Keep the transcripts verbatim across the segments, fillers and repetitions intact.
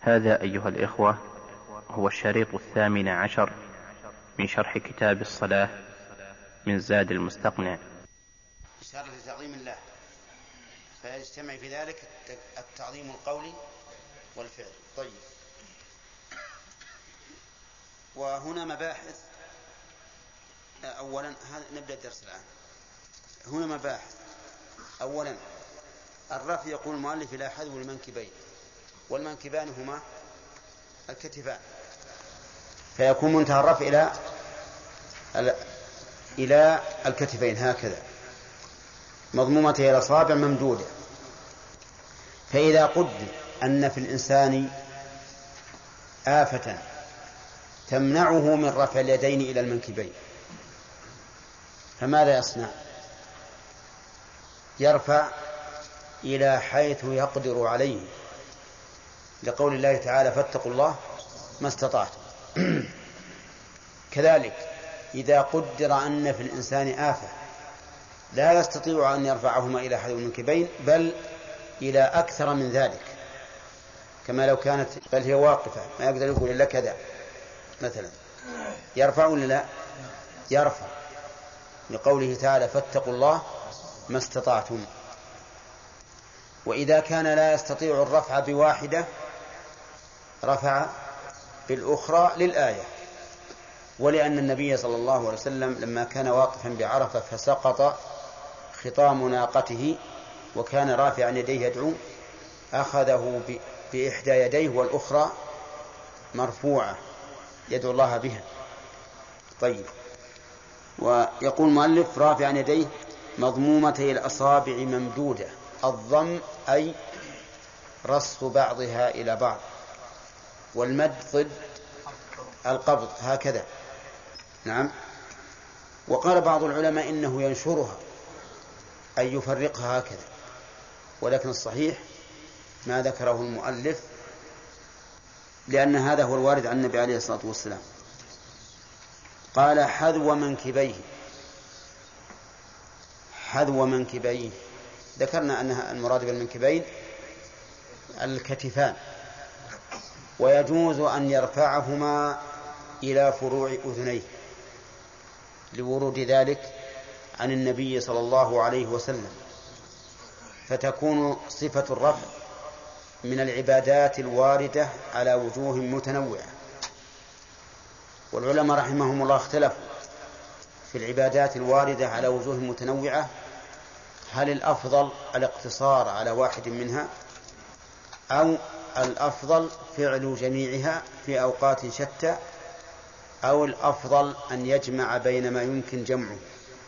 هذا أيها الإخوة هو الشريط الثامن عشر من شرح كتاب الصلاة من زاد المستقنع. إشارة لتعظيم الله، فيجتمع في ذلك التعظيم القولي والفعل. طيب، وهنا مباحث. أولا نبدأ الدرس الآن. هنا مباحث. أولا الرفع، يقول المؤلف إلى حذو المنكبين، والمنكبان هما الكتفان، فيكون منتهى الرفع إلى إلى الكتفين هكذا، مضمومته إلى الأصابع ممدودة. فإذا قدر أن في الإنسان آفة تمنعه من رفع اليدين إلى المنكبين، فماذا يصنع؟ يرفع إلى حيث يقدر عليه، لقول الله تعالى: فاتقوا الله ما استطعتم. كذلك إذا قدر أن في الإنسان آفة لا يستطيع أن يرفعهما إلى حذو المنكبين، بل إلى أكثر من ذلك، كما لو كانت بل هي واقفة ما يقدر يقول إلا كذا مثلا، يرفع ولا لا؟ يرفع، لقوله تعالى: فاتقوا الله ما استطعتم. وإذا كان لا يستطيع الرفع بواحدة رفع بالأخرى للآية، ولأن النبي صلى الله عليه وسلم لما كان واقفا بعرفة فسقط خطام ناقته وكان رافعا يديه يدعو، أخذه بإحدى يديه والأخرى مرفوعة يدعو الله بها. طيب، ويقول المؤلف: رافعا يديه مضمومتي الأصابع ممدودة. الضم أي رص بعضها إلى بعض، والمد ضد القبض هكذا. نعم. وقال بعض العلماء إنه ينشرها أي يفرقها هكذا، ولكن الصحيح ما ذكره المؤلف، لأن هذا هو الوارد عن النبي عليه الصلاة والسلام. قال: حذو منكبيه. حذو منكبيه، ذكرنا أنها المراد بالمنكبين الكتفان، ويجوز أن يرفعهما إلى فروع أذنيه لورود ذلك عن النبي صلى الله عليه وسلم، فتكون صفة الرفع من العبادات الواردة على وجوه متنوعة. والعلماء رحمهم الله اختلفوا في العبادات الواردة على وجوه متنوعة، هل الأفضل الاقتصار على واحد منها، أو الأفضل فعل جميعها في أوقات شتى، أو الأفضل أن يجمع بين ما يمكن جمعه.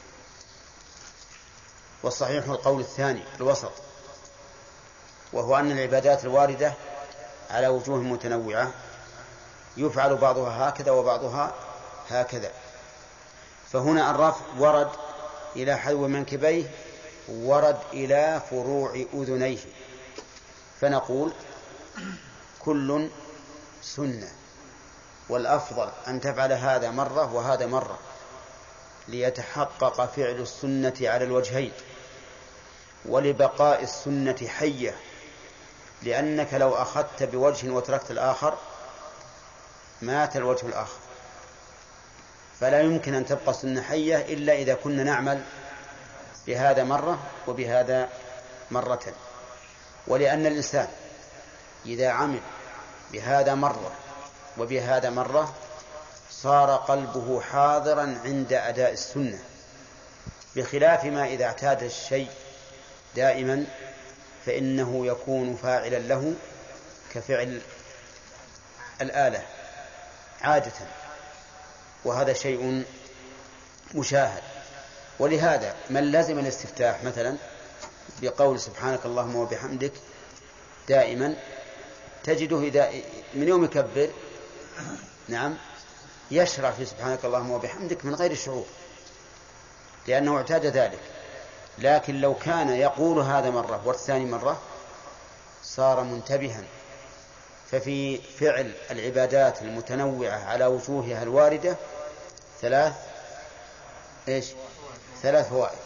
والصحيح القول الثاني الوسط، وهو أن العبادات الواردة على وجوه متنوعة يفعل بعضها هكذا وبعضها هكذا. فهنا الرفع ورد إلى حذو منكبيه، ورد إلى فروع أذنيه، فنقول كل سنة، والأفضل أن تفعل هذا مرة وهذا مرة ليتحقق فعل السنة على الوجهين، ولبقاء السنة حية، لأنك لو أخذت بوجه وتركت الآخر مات الوجه الآخر، فلا يمكن أن تبقى السنة حية إلا إذا كنا نعمل بهذا مرة وبهذا مرة. ولأن الإنسان إذا عمل بهذا مرة وبهذا مرة صار قلبه حاضرا عند أداء السنة، بخلاف ما إذا اعتاد الشيء دائما فإنه يكون فاعلا له كفعل الآلة عادة، وهذا شيء مشاهد. ولهذا من لزم الاستفتاح مثلا بقول سبحانك اللهم وبحمدك دائما، تجده إذا من يوم يكبر نعم يشرع في سبحانك اللهم وبحمدك من غير شعور، لأنه اعتاد ذلك. لكن لو كان يقول هذا مرة والثاني مرة صار منتبها. ففي فعل العبادات المتنوعة على وجوهها الواردة ثلاث إيش ثلاث فوائد.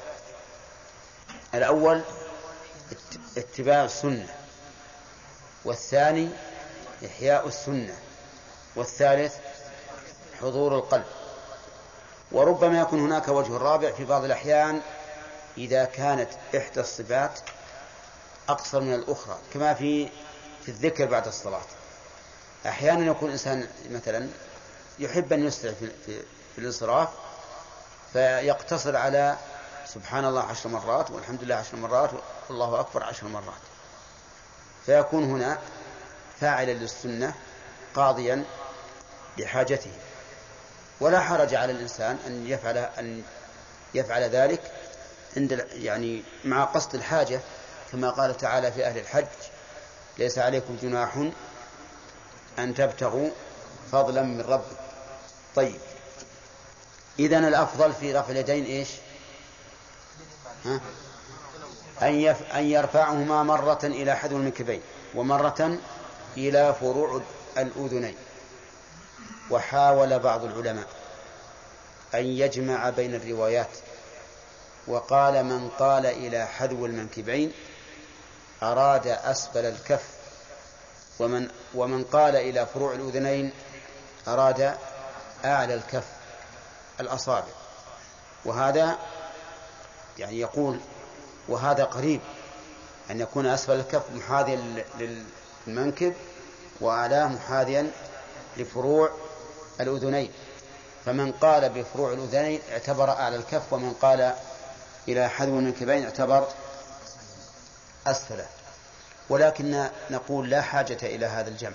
الأول اتباع السنة، والثاني إحياء السنة، والثالث حضور القلب. وربما يكون هناك وجه رابع في بعض الأحيان إذا كانت إحدى الصفات أقصر من الأخرى، كما في في الذكر بعد الصلاة. أحيانا يكون الإنسان مثلا يحب أن يسرع في, في, في الانصراف، فيقتصر على سبحان الله عشر مرات والحمد لله عشر مرات والله أكبر عشر مرات، فيكون هنا فاعلا للسنة قاضيا لحاجته. ولا حرج على الإنسان أن يفعل أن يفعل ذلك عند يعني مع قصد الحاجة، كما قال تعالى في أهل الحج: ليس عليكم جناح أن تبتغوا فضلا من ربكم. طيب، إذن الأفضل في رفع اليدين إيش؟ ها؟ أن, يف... أن يرفعهما مرة إلى حذو المنكبين ومرة إلى فروع الأذنين. وحاول بعض العلماء أن يجمع بين الروايات، وقال من قال إلى حذو المنكبين أراد أسفل الكف، ومن, ومن قال إلى فروع الأذنين أراد أعلى الكف الأصابع. وهذا يعني يقول وهذا قريب أن يكون أسفل الكف محاذيا للمنكب وأعلاه محاذيا لفروع الأذنين، فمن قال بفروع الأذنين اعتبر أعلى الكف، ومن قال إلى حذو المنكبين اعتبر أسفله. ولكن نقول لا حاجة إلى هذا الجمع،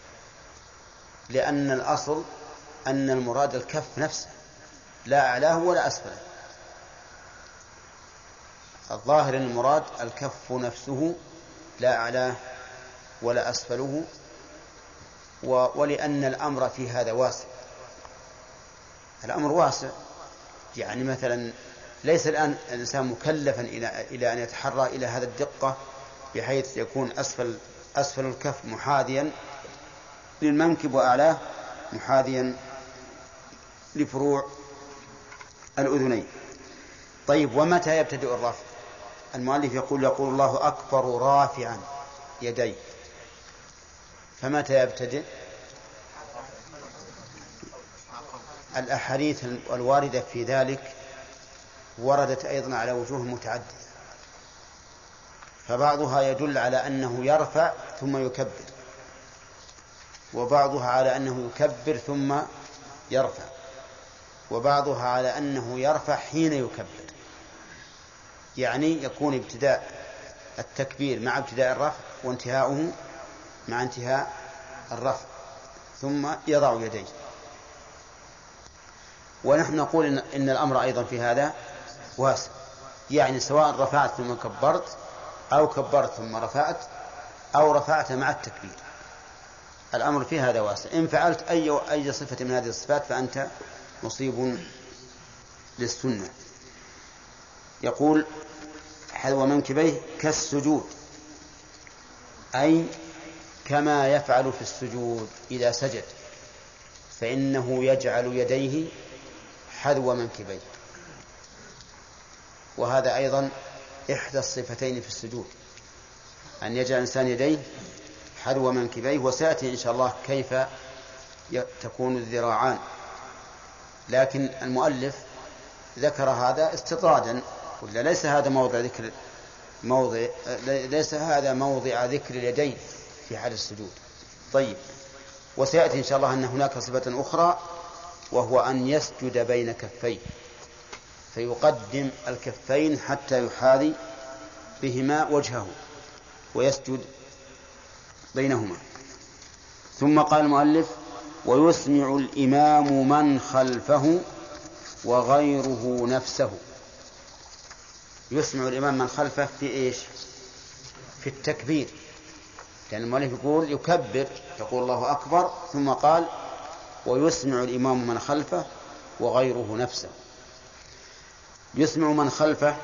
لأن الأصل أن المراد الكف نفسه لا أعلاه ولا أسفله. الظاهر أن المراد الكف نفسه لا أعلاه ولا أسفله، ولأن الأمر في هذا واسع. الأمر واسع، يعني مثلا ليس الآن الإنسان مكلفا إلى أن يتحرى إلى هذا الدقة بحيث يكون أسفل, أسفل الكف محاذيا للمنكب وأعلاه محاذيا لفروع الأذنين. طيب، ومتى يبتدئ الرفع؟ المؤلف يقول يقول الله أكبر رافعا يديه، فمتى يبتدئ؟ الأحاديث الواردة في ذلك وردت أيضا على وجوه متعددة، فبعضها يدل على أنه يرفع ثم يكبر، وبعضها على أنه يكبر ثم يرفع، وبعضها على أنه يرفع حين يكبر. يعني يكون ابتداء التكبير مع ابتداء الرفع، وانتهاؤه مع انتهاء الرفع، ثم يضع يديه. ونحن نقول إن, إن الأمر أيضا في هذا واسع، يعني سواء رفعت ثم كبرت أو كبرت ثم رفعت أو رفعت مع التكبير، الأمر في هذا واسع. إن فعلت أي, أي صفة من هذه الصفات فأنت مصيب للسنة. يقول حذو منكبيه كالسجود، أي كما يفعل في السجود إذا سجد، فإنه يجعل يديه حذو منكبيه. وهذا أيضا إحدى الصفتين في السجود، أن يجعل الإنسان يديه حذو منكبيه. وسيأتي إن شاء الله كيف تكون الذراعان، لكن المؤلف ذكر هذا استطرادا، ولا ليس هذا موضع ذكر موضع ليس هذا موضع ذكر اليدين في حال السجود. طيب، وسيأتي إن شاء الله أن هناك صفة أخرى، وهو أن يسجد بين كفيه، فيقدم الكفين حتى يحاذي بهما وجهه ويسجد بينهما. ثم قال المؤلف ويسمع الإمام من خلفه وغيره نفسه. يسمع الإمام من خلفه في إيش؟ في التكبير، لأن المؤلف يقول يكبر يقول الله أكبر، ثم قال ويسمع الإمام من خلفه وغيره نفسه. يسمع من خلفه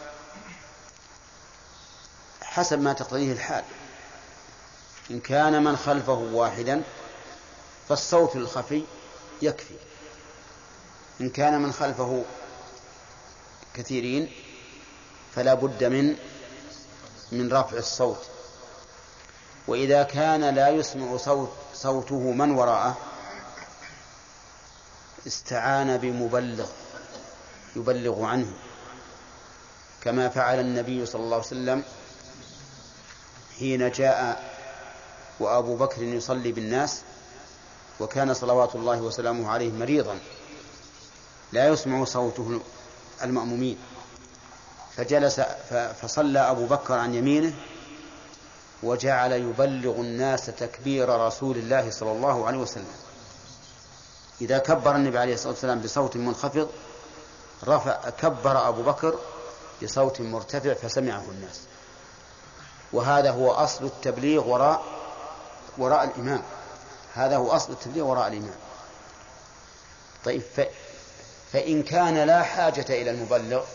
حسب ما تقتضيه الحال. إن كان من خلفه واحدا فالصوت الخفي يكفي، إن كان من خلفه كثيرين فلا بد من من رفع الصوت. وإذا كان لا يسمع صوت صوته من وراءه استعان بمبلغ يبلغ عنه، كما فعل النبي صلى الله عليه وسلم حين جاء وأبو بكر يصلي بالناس، وكان صلوات الله وسلامه عليه مريضا لا يسمع صوته المأمومين، فجلس فصلى أبو بكر عن يمينه وجعل يبلغ الناس تكبير رسول الله صلى الله عليه وسلم. إذا كبر النبي عليه الصلاة والسلام بصوت منخفض رفع كبر أبو بكر بصوت مرتفع فسمعه الناس. وهذا هو أصل التبليغ وراء وراء الإمام، هذا هو أصل التبليغ وراء الإمام. طيب ف... فإن كان لا حاجة إلى المبلغ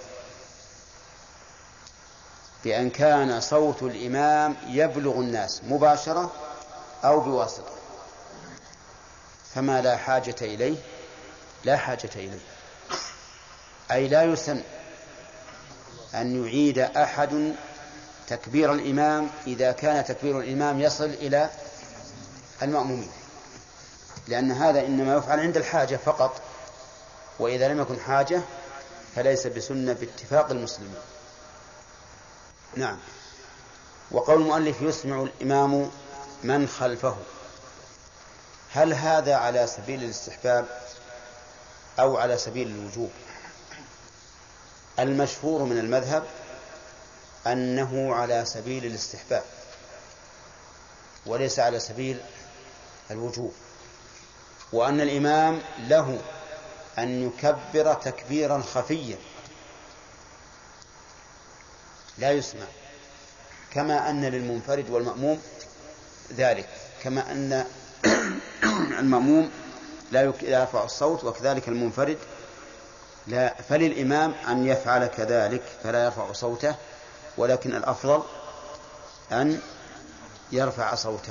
بأن كان صوت الإمام يبلغ الناس مباشرة أو بواسطة، فما لا حاجة إليه لا حاجة إليه، أي لا يسن أن يعيد أحد تكبير الإمام إذا كان تكبير الإمام يصل إلى المأمومين، لأن هذا إنما يفعل عند الحاجة فقط، وإذا لم يكن حاجة فليس بسنة باتفاق المسلمين. نعم. وقول المؤلف يسمع الإمام من خلفه، هل هذا على سبيل الاستحباب أو على سبيل الوجوب؟ المشهور من المذهب أنه على سبيل الاستحباب وليس على سبيل الوجوب، وأن الإمام له أن يكبر تكبيرا خفيا لا يسمع، كما أن للمنفرد والمأموم ذلك، كما أن المأموم لا يرفع الصوت وكذلك المنفرد لا، فللإمام أن يفعل كذلك فلا يرفع صوته، ولكن الأفضل أن يرفع صوته.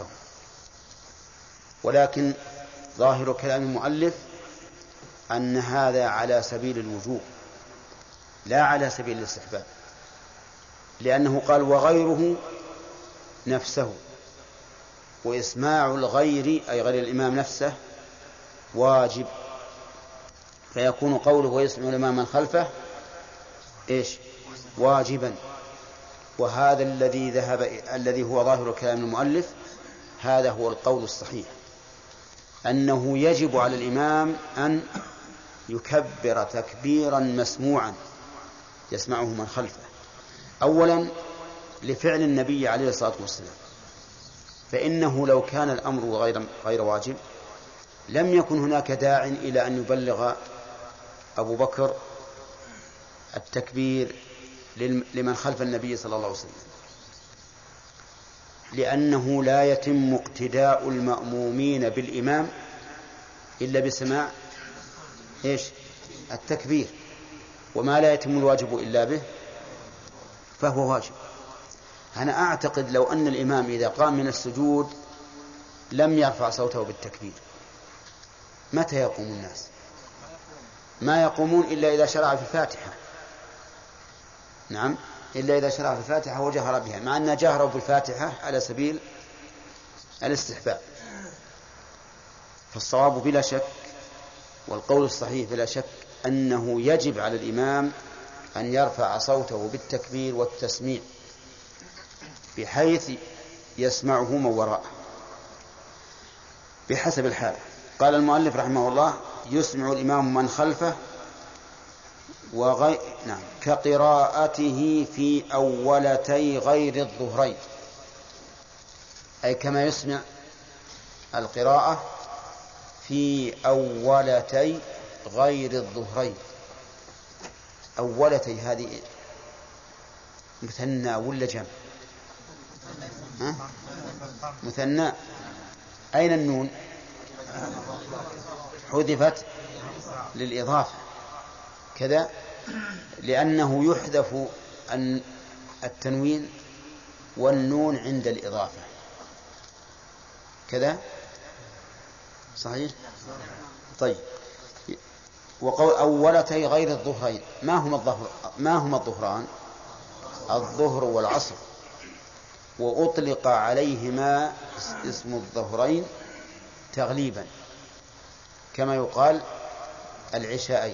ولكن ظاهر كلام المؤلف أن هذا على سبيل الوجوب لا على سبيل الاستحباب، لأنه قال وغيره نفسه، وإسماع الغير أي غير الإمام نفسه واجب، فيكون قوله ويسمع الإمام من خلفه إيش؟ واجبا. وهذا الذي ذهب الذي هو ظاهر كلام المؤلف هذا هو القول الصحيح، أنه يجب على الإمام أن يكبر تكبيرا مسموعا يسمعه من خلفه، أولا لفعل النبي عليه الصلاة والسلام، فإنه لو كان الأمر غير غير واجب لم يكن هناك داع إلى أن يبلغ أبو بكر التكبير لمن خلف النبي صلى الله عليه وسلم، لأنه لا يتم اقتداء المأمومين بالإمام إلا بسماع إيش؟ التكبير، وما لا يتم الواجب إلا به فهو واجب. أنا أعتقد لو أن الإمام إذا قام من السجود لم يرفع صوته بالتكبير متى يقوم الناس؟ ما يقومون إلا إذا شرع في الفاتحة. نعم، إلا إذا شرع في الفاتحة وجهر بها، مع أن جهروا بالفاتحة على سبيل الاستحباب. فالصواب بلا شك والقول الصحيح بلا شك أنه يجب على الإمام أن يرفع صوته بالتكبير والتسميع بحيث يسمعه من وراءه بحسب الحال. قال المؤلف رحمه الله يسمع الإمام من خلفه وغي... نعم كقراءته في أولتي غير الظهرين، أي كما يسمع القراءة في أولتي غير الظهرين. أولتي هذه مثنى ولا جمع؟ ها؟ مثنى. أين النون؟ حذفت للإضافة كذا، لأنه يحذف التنوين والنون عند الإضافة كذا، صحيح؟ طيب. وقول أولتي غير الظهرين، ما هما الظهر ما هما الظهران؟ الظهر والعصر. وأطلق عليهما اسم الظهرين تغليبا، كما يقال العشاءين،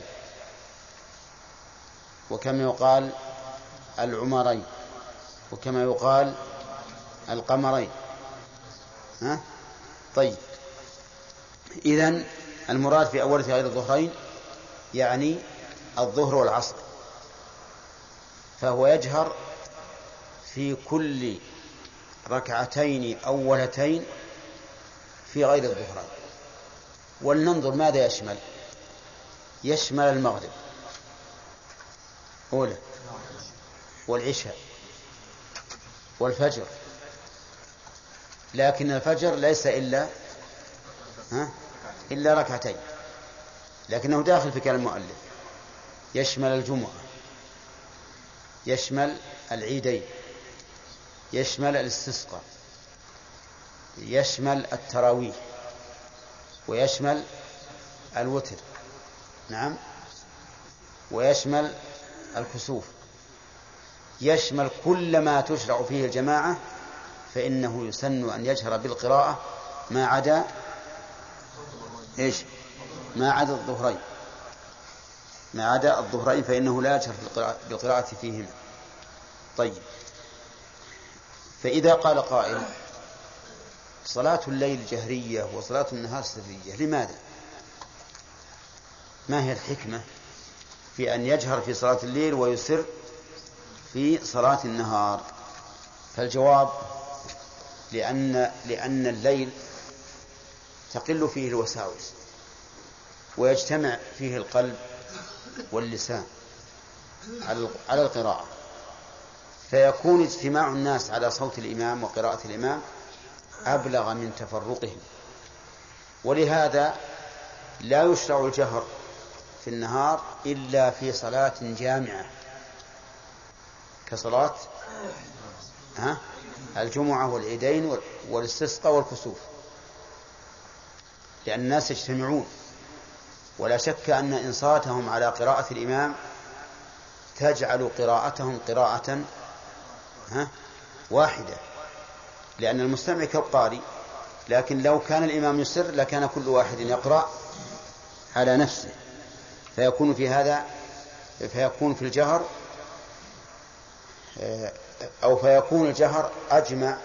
وكما يقال العمرين، وكما يقال القمرين. ها؟ طيب، إذن المراد في أول غير الظهرين يعني الظهر والعصر، فهو يجهر في كل ركعتين أولتين في غير الظهرين. ولننظر ماذا يشمل. يشمل المغرب أولى، والعشاء، والفجر، لكن الفجر ليس إلا ها إلا ركعتين، لكنه داخل في كلام المؤلف. يشمل الجمعة، يشمل العيدين، يشمل الاستسقاء، يشمل التراويح، ويشمل الوتر، نعم، ويشمل الكسوف، يشمل كل ما تشرع فيه الجماعة، فإنه يسن أن يجهر بالقراءة ما عدا إيش؟ ما عدا الظهرين، ما عدا الظهرين فإنه لا يجهر بالقراءة فيهما. طيب، فإذا قال قائل صلاة الليل جهرية وصلاة النهار سرية، لماذا؟ ما هي الحكمة في أن يجهر في صلاة الليل ويسر في صلاة النهار؟ فالجواب لأن, لأن الليل تقل فيه الوساوس ويجتمع فيه القلب واللسان على القراءة، فيكون اجتماع الناس على صوت الإمام وقراءة الإمام أبلغ من تفرقهم، ولهذا لا يشرع الجهر في النهار إلا في صلاة جامعة كصلاة ها الجمعة والعيدين والاستسقاء والكسوف، لأن الناس يجتمعون، ولا شك أن إنصاتهم على قراءة الإمام تجعل قراءتهم قراءة ها واحدة، لأن المستمع كالقارئ، لكن لو كان الإمام يسر لكان كل واحد يقرأ على نفسه، فيكون في هذا فيكون في الجهر أو فيكون الجهر أجمع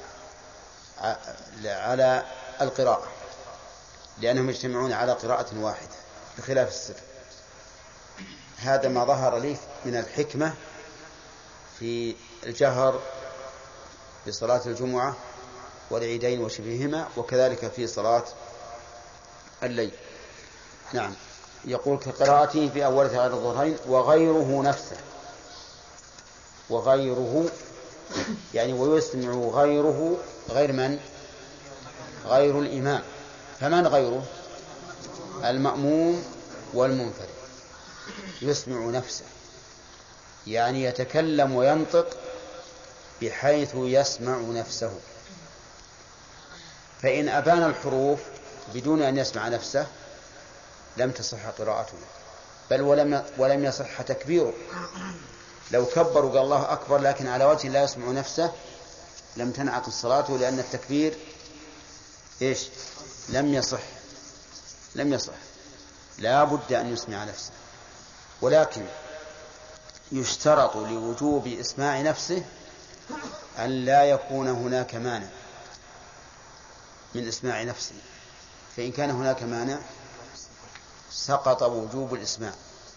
على القراءة، لأنهم يجتمعون على قراءة واحدة بخلاف السر. هذا ما ظهر لي من الحكمة في الجهر بصلاة الجمعة والعيدين وشبههما، وكذلك في صلاة الليل. نعم، يقول كقراءته في أول غير الظهرين وغيره نفسه. وغيره يعني ويسمع غيره، غير من؟ غير الإمام. فمن غيره؟ المأموم والمنفرد. يسمع نفسه يعني يتكلم وينطق بحيث يسمع نفسه، فإن أبان الحروف بدون أن يسمع نفسه لم تصح قراءته، بل ولم ولم يصح تكبيره. لو كبر وقال الله أكبر لكن على وجه لا يسمع نفسه لم تنعقد صلاته، لأن التكبير إيش؟ لم يصح لم يصح لا بد أن يسمع نفسه. ولكن يشترط لوجوب إسماع نفسه أن لا يكون هناك مانع من إسماع نفسه، فإن كان هناك مانع سقط وجوب الإسماع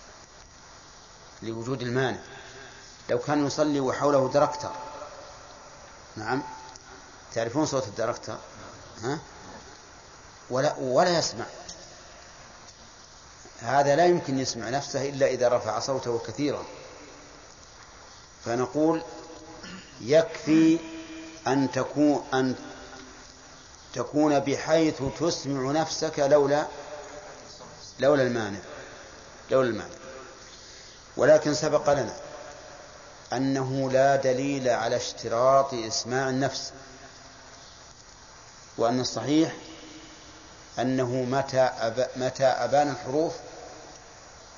لوجود المانع. لو كان يصلي وحوله دركتر، نعم، تعرفون صوت الدركتر ها؟ ولا, ولا يسمع، هذا لا يمكن يسمع نفسه إلا إذا رفع صوته كثيرا. فنقول يكفي أن تكون, أن تكون بحيث تسمع نفسك لولا لولا المانع لولا المانع. ولكن سبق لنا أنه لا دليل على اشتراط إسماع النفس، وأن الصحيح أنه متى, أب... متى أبان الحروف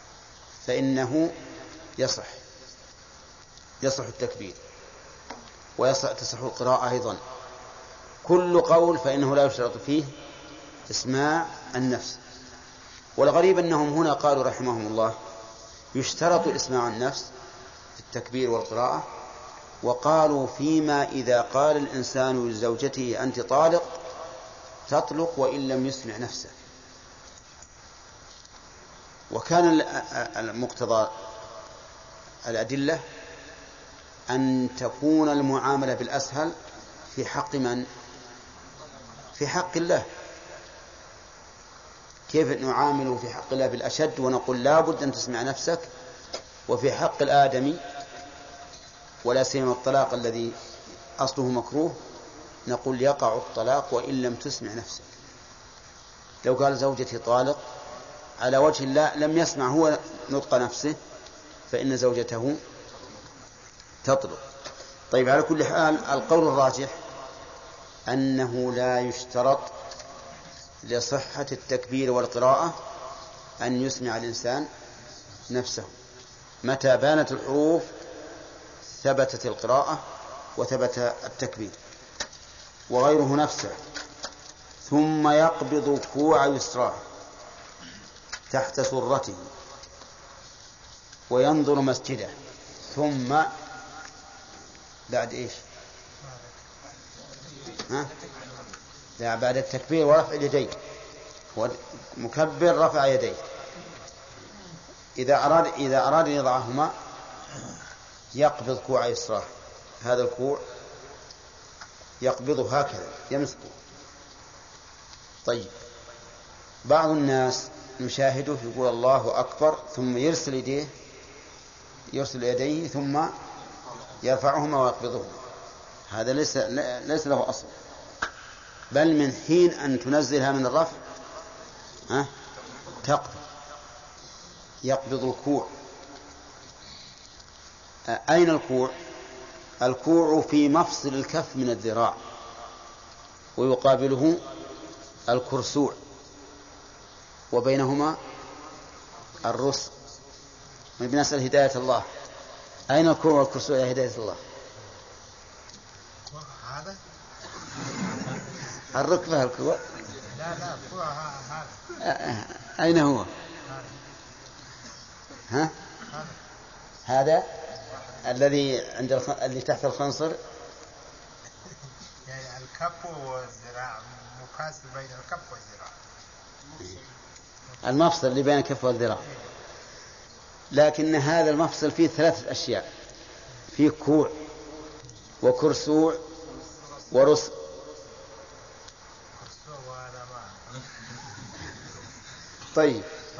فإنه يصح يصح التكبير. وتصح القراءة أيضا. كل قول فإنه لا يشترط فيه إسماع النفس. والغريب أنهم هنا قالوا رحمهم الله يشترط إسماع النفس في التكبير والقراءة، وقالوا فيما إذا قال الإنسان لزوجته أنت طالق تطلق وإن لم يسمع نفسه. وكان المقتضى الأدلة أن تكون المعاملة بالأسهل في حق من؟ في حق الله. كيف نعامله في حق الله بالأشد ونقول لا بد أن تسمع نفسك، وفي حق الآدمي ولا سيما الطلاق الذي أصله مكروه نقول يقع الطلاق وإن لم تسمع نفسك. لو قال زوجتي طالق على وجه الله لم يسمع هو نطق نفسه فإن زوجته تطلق. طيب، على كل حال القول الراجح أنه لا يشترط لصحة التكبير والقراءة أن يسمع الإنسان نفسه. متى بانت الحروف ثبتت القراءة وثبت التكبير. وغيره نفسه. ثم يقبض كوع يسراه تحت سرته وينظر مسجده. ثم بعد إيش؟ ها؟ لا، بعد التكبير ورفع اليدين. مكبر رفع يديه. إذا أراد إذا أراد أن يضعهما يقبض كوع يسراه. هذا الكوع يقبضه هكذا يمسكه. طيب، بعض الناس نشاهده يقول الله أكبر ثم يرسل يديه يرسل يديه ثم يرفعهما ويقبضهما. هذا ليس ليس له أصل، بل من حين أن تنزلها من الرفع ها تقبض. يقبض الكوع. أين الكوع؟ الكوع في مفصل الكف من الذراع، ويقابله الكرسوع، وبينهما الرسغ. بنسأل هداية الله، أين الكوع والكرسوع يا هداية الله؟ هذا الركبة الكوع. لا لا الكوع هذا. أين هو؟ ها؟ هذا الذي عند الخ... اللي تحت الخنصر، يعني الكف والذراع، مقاس بين الكف والذراع، المفصل اللي بين الكف والذراع. لكن هذا المفصل فيه ثلاثة أشياء، فيه كوع وكرسوع ورسغ. طيب،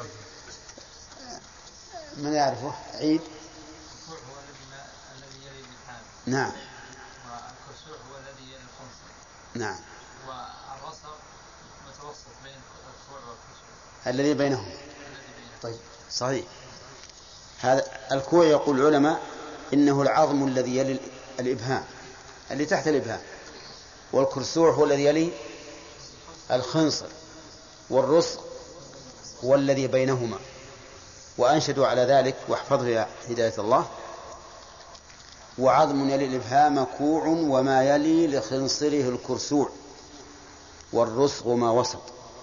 من يعرفه؟ عيد. الكوع هو الذي يلي الإبهام. نعم. والكرسوع هو الذي يلي الخنصر. نعم. والرسغ متوسط بين الكوع والكرسوع الذي بينهم. طيب، صحيح. هذا الكوع يقول العلماء إنه العظم الذي يلي الإبهام اللي تحت الإبهام، والكرسوع هو الذي يلي الخنصر، والرسغ هو الذي بينهما. وأنشدوا على ذلك، واحفظه يا هداية الله: وعظم يلي الإبهام كوع وما يلي لخنصره الكرسوع والرسغ ما وسط.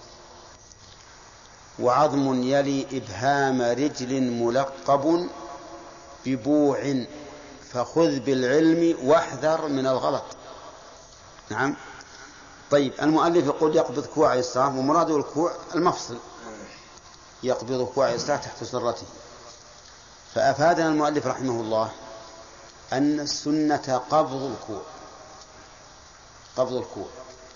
وعظم يلي إبهام رجل ملقب ببوع فخذ بالعلم واحذر من الغلط. نعم. طيب، المؤلف يقول يقبض كوع يسراه، ومراده الكوع المفصل، يقبض كوع يسراه تحت سرته. فأفادنا المؤلف رحمه الله أن السنة قبض الكوع، قبض الكوع.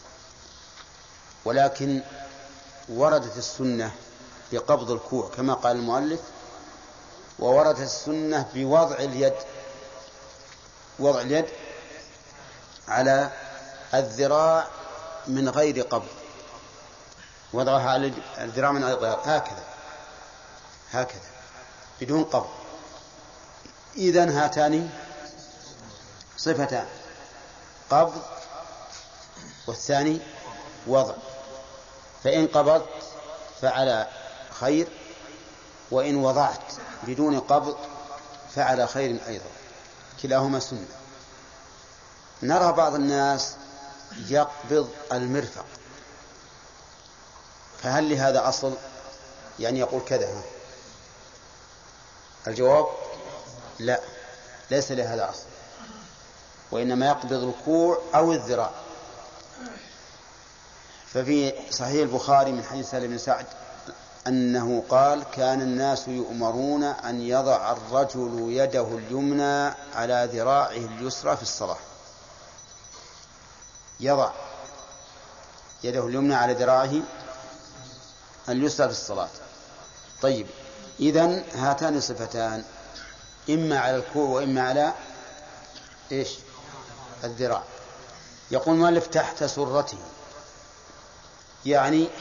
ولكن وردت السنة بقبض الكوع كما قال المؤلف، ووردت السنة بوضع اليد، وضع اليد على الذراع من غير قبض، وضعها على الذراع من غير هكذا هكذا بدون قبض. إذن هاتان صفتان: قبض والثاني وضع. فإن قبضت فعلى خير، وإن وضعت بدون قبض فعلى خير أيضا، كلاهما سنة. نرى بعض الناس يقبض المرفق، فهل لهذا أصل؟ يعني يقول كذا. الجواب لا، ليس لهذا أصل، وإنما يقبض الكوع أو الذراع. ففي صحيح البخاري من حديث سهل بن سعد أنه قال: كان الناس يؤمرون أن يضع الرجل يده اليمنى على ذراعه اليسرى في الصلاة. يضع يده اليمنى على ذراعه اليسرى في الصلاة. طيب، إذن هاتان صفتان، إما على الكوع وإما على إيش؟ الذراع. يقول مؤلف: تحت سرته، يعني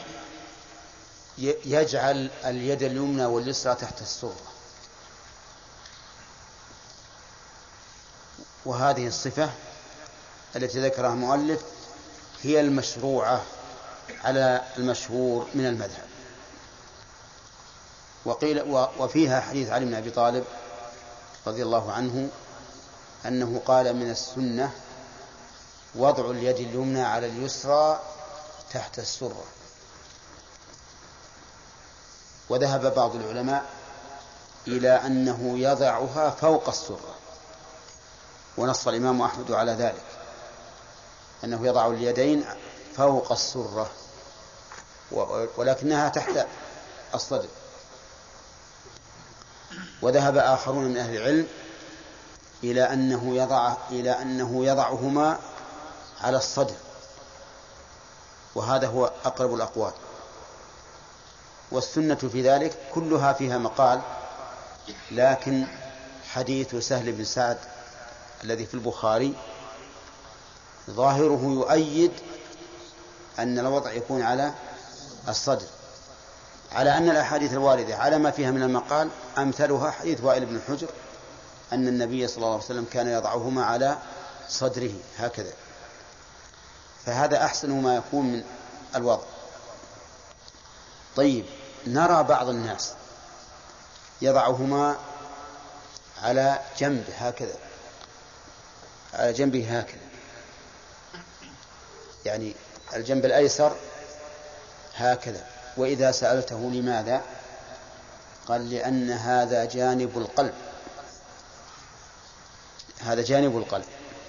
يجعل اليد اليمنى واليسرى تحت السرة. وهذه الصفة التي ذكرها المؤلف هي المشروعة على المشهور من المذهب. وقيل وفيها حديث علي بن أبي طالب رضي الله عنه أنه قال: من السنة وضع اليد اليمنى على اليسرى تحت السرة. وذهب بعض العلماء إلى أنه يضعها فوق السرة، ونص الإمام أحمد على ذلك، أنه يضع اليدين فوق السرة ولكنها تحت الصدر. وذهب آخرون من أهل العلم إلى أنه يضع إلى أنه يضعهما على الصدر، وهذا هو أقرب الأقوال. والسنة في ذلك كلها فيها مقال، لكن حديث سهل بن سعد الذي في البخاري ظاهره يؤيد أن الوضع يكون على الصدر، على أن الأحاديث الواردة على ما فيها من المقال أمثلها حديث وائل بن حجر أن النبي صلى الله عليه وسلم كان يضعهما على صدره هكذا. فهذا أحسن ما يكون من الوضع. طيب، نرى بعض الناس يضعهما على جنب هكذا، على جنبه هكذا، يعني الجنب الأيسر هكذا. وإذا سألته لماذا؟ قال: لأن هذا جانب القلب، هذا جانب القلب،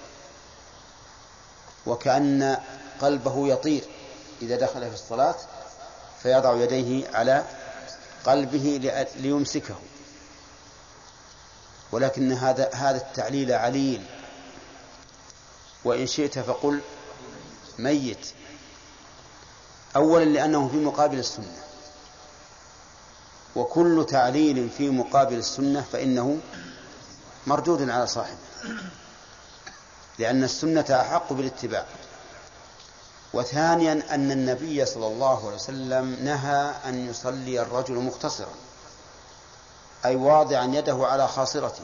وكأن قلبه يطير إذا دخل في الصلاة فيضع يديه على قلبه ليمسكه. ولكن هذا هذا التعليل عليل، وإن شئت فقل ميت. أولا لأنه في مقابل السنة، وكل تعليل في مقابل السنة فإنه مردود على صاحبه، لأن السنة أحق بالاتباع. وثانيا أن النبي صلى الله عليه وسلم نهى أن يصلي الرجل مختصرا، أي واضعا يده على خاصرته،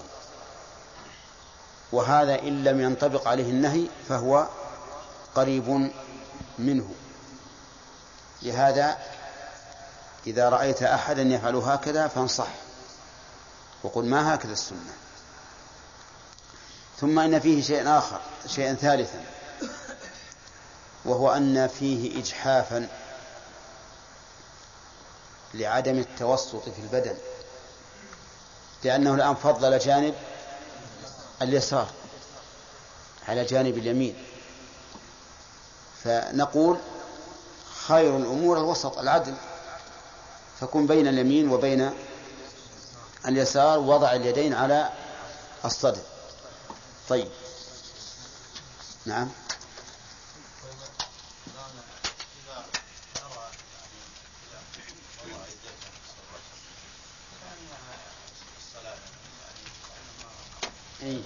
وهذا إن لم ينطبق عليه النهي فهو قريب منه. لهذا إذا رأيت أحدا يفعل هكذا فانصح وقل: ما هكذا السنة. ثم إن فيه شيء آخر، شيئا ثالثا، وهو أن فيه إجحافا لعدم التوسط في البدن، لأنه الآن فضل جانب اليسار على جانب اليمين. فنقول: خير الأمور الوسط، العدل، فكن بين اليمين وبين اليسار، وضع اليدين على الصدر. طيب، نعم. إيه؟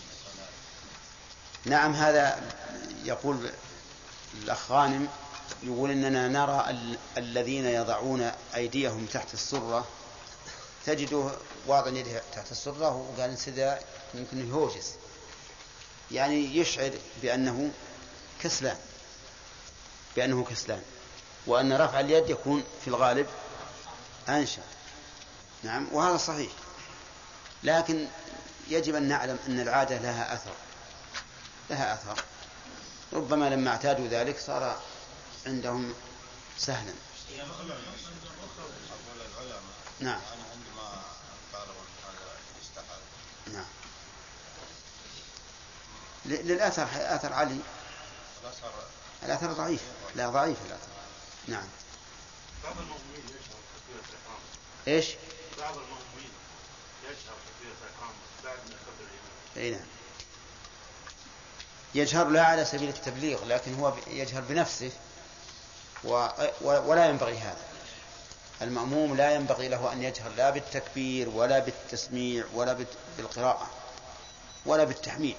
نعم، هذا يقول الأخ غانم، يقول إننا نرى ال- الذين يضعون أيديهم تحت السرة، تجده واضع يده تحت السرة وقال انسدى يمكن يهوجس، يعني يشعر بأنه كسلان، بأنه كسلان، وأن رفع اليد يكون في الغالب أنشأ. نعم، وهذا صحيح، لكن يجب أن نعلم أن العادة لها أثر، لها أثر، ربما لما اعتادوا ذلك صار عندهم سهلا. نعم. نعم. للأثر أثر علي، الأثر ضعيف، لا ضعيف الأثر. نعم. بعض المؤمنين يشعر تكبيرة الإحرام. إيش؟ بعض المؤمنين يشعر تكبيرة الإحرام بعد ما يكبر الإمام. أي نعم. يجهر لا على سبيل التبليغ، لكن هو يجهر بنفسه و... ولا ينبغي هذا. المأموم لا ينبغي له أن يجهر لا بالتكبير ولا بالتسميع ولا بالقراءة ولا بالتحميد.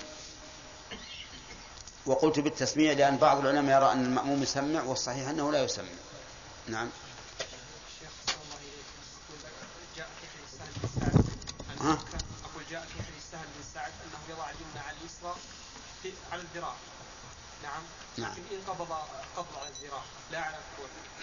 وقلت بالتسميع لأن بعض العلماء يرى أن المأموم يسمع، والصحيح أنه لا يسمع. نعم. ها؟ أقول جاء في حديث سهل بن سعد أنه يضع اليمنى على اليسرى على الذراع. نعم. نعم. لكن إن قبض قبض على الذراع لا على الكوع.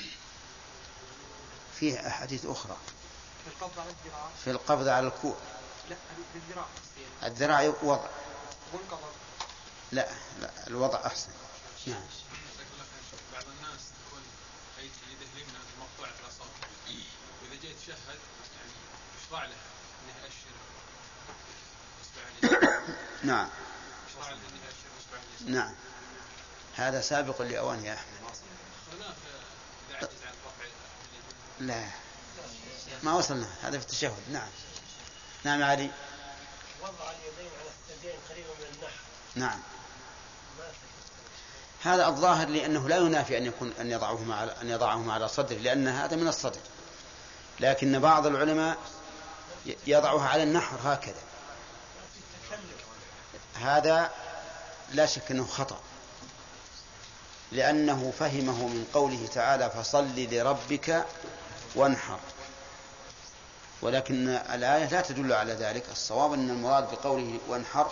فيه أحاديث أخرى في القبض على الذراع. في القبض على الكوع. لا في الذراع. الذراع وضع. والقبض. لا لا الوضع أحسن. نعم. بعض الناس تكون يده اليمنى مقطوعة الأصابع، وإذا جاء يتشهد يعني يشرع له أنه يأشر إصبع اليمين. نعم. يشرع له أنه يأشر إصبع اليسار. نعم. هذا سابق لأوان يا أحمد. هناك إذا عجز عن رفع. لا ما وصلنا، هذا في التشهد. نعم. نعم علي. وضع اليدين على الثديين قريبا من النحر. نعم. هذا الظاهر لأنه لا ينافي أن يكون أن يضعهما على أن يضعهما على صدره، لأن هذا من الصدر، لكن بعض العلماء يضعها على النحر هكذا. هذا لا شك أنه خطأ، لأنه فهمه من قوله تعالى فصل لربك وانحر، ولكن الآية لا تدل على ذلك. الصواب أن المراد بقوله وانحر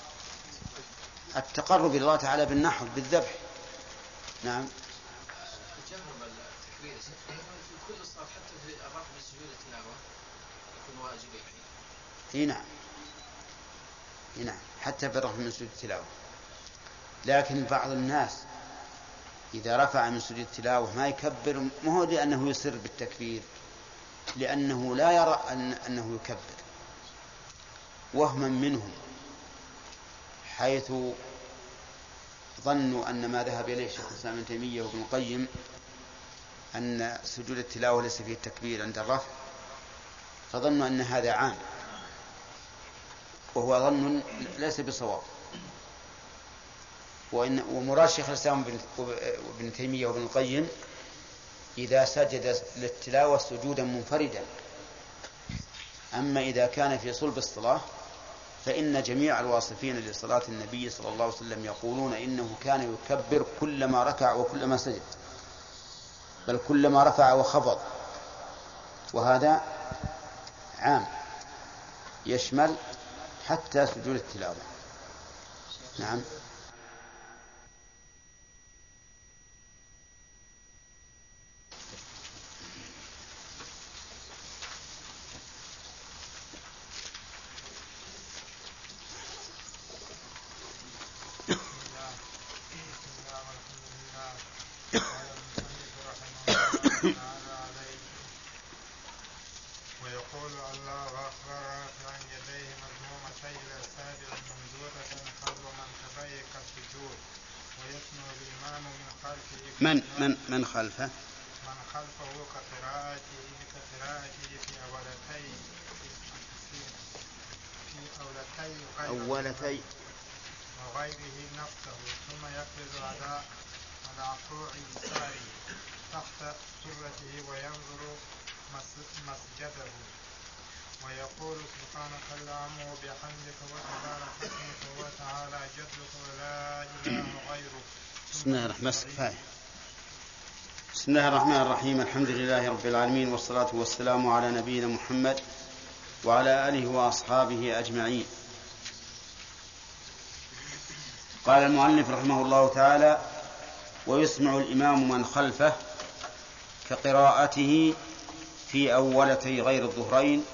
التقرب إلى الله تعالى بالنحر بالذبح. نعم. تجرب التكبير في كل صلاة حتى في الرفع من سجود التلاوة يكون واجب يحيي. نعم. نعم حتى في الرفع من سجود التلاوة، لكن بعض الناس إذا رفع من سجود التلاوة ما يكبر، ما هو لأنه يسر بالتكبير، لأنه لا يرى أن أنه يكبر، وهما منهم، حيث ظنوا أن ما ذهب إليه شيخ الإسلام ابن تيمية وابن القيم أن سجود التلاوة ليس فيه التكبير عند الرفع، فظنوا أن هذا عام، وهو ظن ليس بصواب. ومراد شيخ الإسلام ابن تيمية وابن القيم إذا سجد للتلاوة سجودا منفردا. أما إذا كان في صلب الصلاة فإن جميع الواصفين لصلاة النبي صلى الله عليه وسلم يقولون إنه كان يكبر كلما ركع وكلما سجد، بل كلما رفع وخفض، وهذا عام يشمل حتى سجود التلاوة. نعم. ويقول الله أكبر رافعا يديه مضمومتي إلى السابع ممدودة حظ منكبيه كالسجود، ويسمع الإمام من خلفه من من من خلفه من خلفه كقراءته كقراءته في أولتي في أولتي أولتي وغيره نفسه، ثم يقبض على على كوع يساره تحت سرته وينظر مسجده ويقول سبحانك اللهم وبحمدك وتبارك اسمك وتعالى جدك ولا إله غيرك. بسم الله الرحمن الرحيم. بسم الله الرحمن الرحيم. الحمد لله رب العالمين، والصلاة والسلام على نبينا محمد وعلى آله وأصحابه أجمعين. قال المؤلف رحمه الله تعالى: ويسمع الإمام من خلفه كقراءته في أولتي غير الظهرين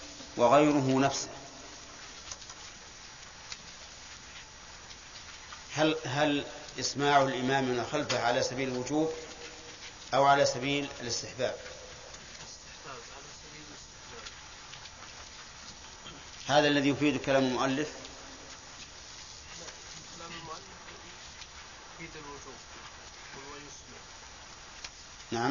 وغيره نفسه. هل هل إسماع الإمام من خلفه على سبيل الوجوب أو على سبيل الاستحباب؟ هذا الذي يفيد كلام المؤلف. كلام المؤلف يفيد الوجوب ويسمع. نعم.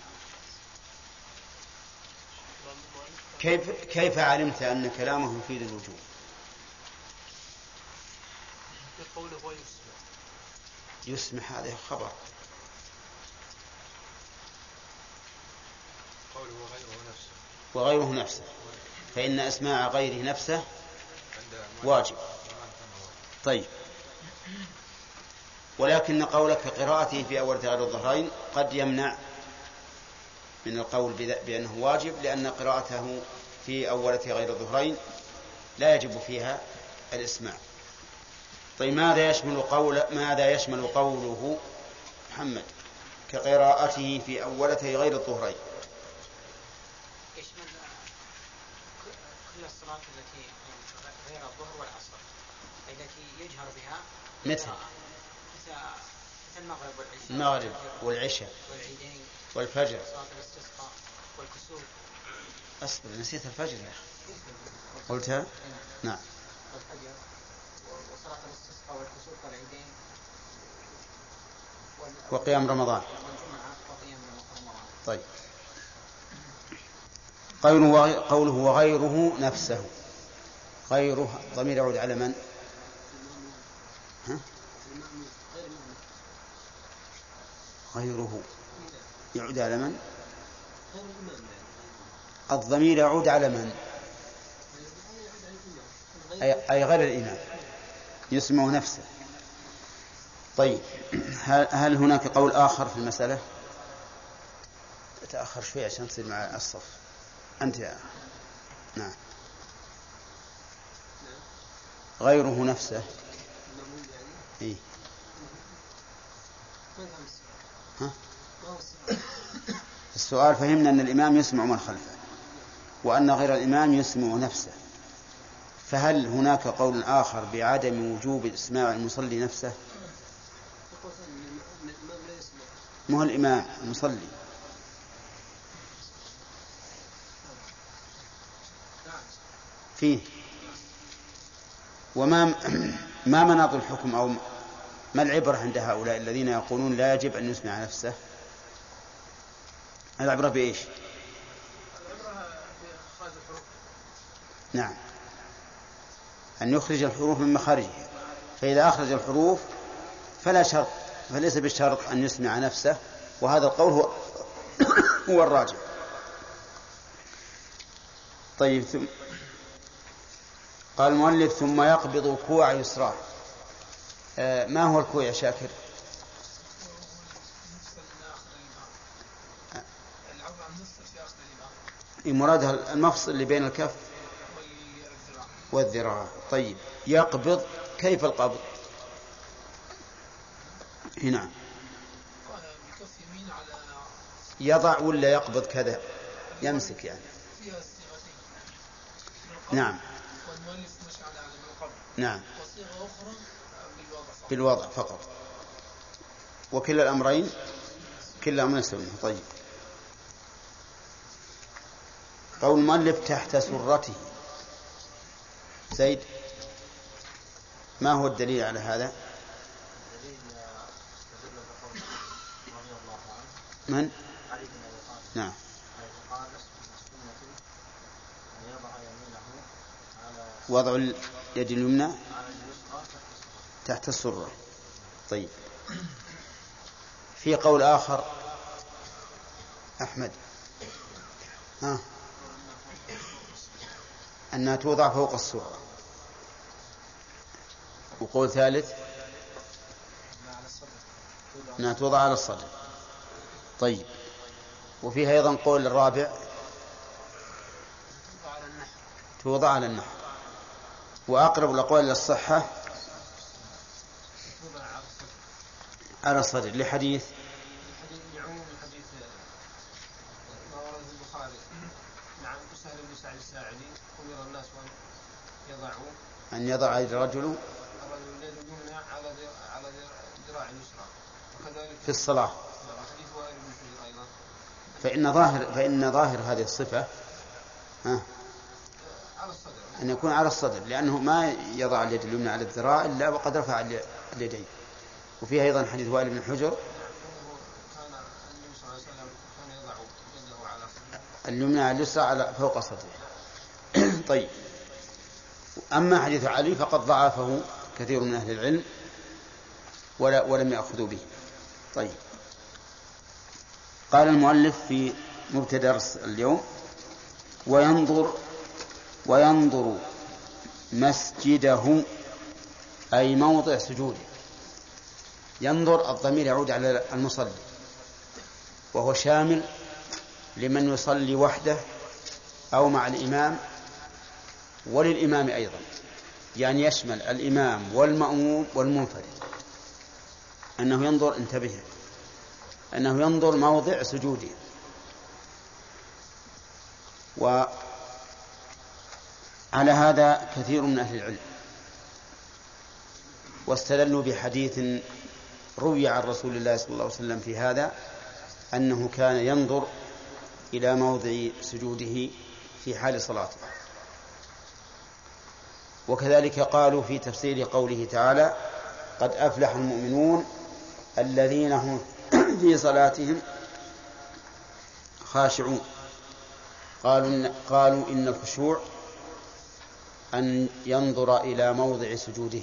كيف كيف علمت أن كلامه يفيد الوجوب؟ بقوله ويسمع. يسمع هذا خبر. قوله وغيره نفسه. وغيره نفسه، فإن إسماع غيره نفسه واجب. طيب، ولكن قولك قراءته في أول غير الظهرين قد يمنع من القول بأنه واجب، لأن قراءته في أول غير الظهرين لا يجب فيها الإسماع. طيب، ماذا يشمل قول ماذا يشمل قوله محمد كقراءته في أولتي غير الظهرين؟ يشمل كل الصلاة التي غير الظهر والعصر التي يجهر بها مثل مثل المغرب والعشاء المغرب والعشاء والعيدين والفجر. صلاة الاستسقاء والكسوف. أصبر، نسيت الفجر يا أخي. قلتها؟ نعم. والفجر وصلاة الاستسقاء والكسوف والعيدين وقيام رمضان. والجمعة وقيام رمضان. طيب، قوله وغيره نفسه، غيره ضمير يعود على من؟ ها؟ غيره يعود على من؟ الضمير يعود على من؟ أي غير الإمام يسمع نفسه. طيب، هل هناك قول آخر في المسألة؟ تأخر شوي عشان تصير مع الصف أنت يا نعم. غيره نفسه. إيه؟ ها؟ السؤال فهمنا أن الإمام يسمع من خلفه وأن غير الإمام يسمع نفسه، فهل هناك قول آخر بعدم وجوب إسماع المصلي نفسه؟ ما هو الإمام المصلي؟ فيه. وما ما مناط الحكم أو ما العبرة عند هؤلاء الذين يقولون لا يجب أن يسمع نفسه؟ العبرة بإيش؟ العبرة بإخراج الحروف. نعم، أن يخرج الحروف من مخارجها، فإذا أخرج الحروف فلا شرط، فليس بالشرط أن يسمع نفسه، وهذا القول هو هو الراجح. طيب، ثم قال المؤلف ثم يقبض كوع يسراه. آه ما هو الكوع يا شاكر؟ مرادها المفصل اللي بين الكف والذراع. طيب، يقبض، كيف القبض هنا؟ يضع ولا يقبض كذا يمسك يعني؟ نعم. والمؤلف مشى على القبض. نعم. وصيغة أخرى بالوضع فقط. بالوضع فقط. وكلا الأمرين كلا أمرين سوية. طيب، قول المؤلف تحت سرته. زيد، ما هو الدليل على هذا؟ من؟ نعم. وضع اليد اليمنى تحت السرة. طيب، في قول آخر أحمد ها أنها توضع فوق السرة، وقول ثالث أنها توضع على الصدر. طيب، وفيها أيضا قول الرابع توضع على النحر، وأقرب الأقوال إلى الصحة على الصدر لحديث يعم الحديث ما ورد في البخاري نعم سهل بن سعد الساعدي أمر الناس أن يضعوا أن يضع الرجل اليد اليمنى على على ذراع اليسرى وكذلك في الصلاة. حديث وائل بن حجر أيضا. فإن ظاهر فإن ظاهر هذه الصفة ها على الصدر أن يكون على الصدر، لأنه ما يضع اليد اليمنى على الذراع إلا وقد رفع اليدين. وفيها أيضا حديث وائل بن حجر كان النبي صلى الله عليه وسلم كان يضع يده على صدره اليمنى على اليسرى على فوق صدره. طيب، أما حديث علي فقد ضعفه كثير من أهل العلم ولا ولم يأخذوا به. طيب، قال المؤلف في مبتدأ درس اليوم: وينظر وينظر مسجده أي موضع سجوده. ينظر الضمير يعود على المصلي، وهو شامل لمن يصلي وحده أو مع الإمام وللإمام أيضا، يعني يشمل الإمام والمأموم والمنفرد. أنه ينظر، انتبه، أنه ينظر موضع سجوده. وعلى هذا كثير من أهل العلم، واستدلوا بحديث روي عن رسول الله صلى الله عليه وسلم في هذا، أنه كان ينظر إلى موضع سجوده في حال صلاته. وكذلك قالوا في تفسير قوله تعالى: قد أفلح المؤمنون الذين هم في صلاتهم خاشعون. قالوا قالوا إن الخشوع أن ينظر إلى موضع سجوده.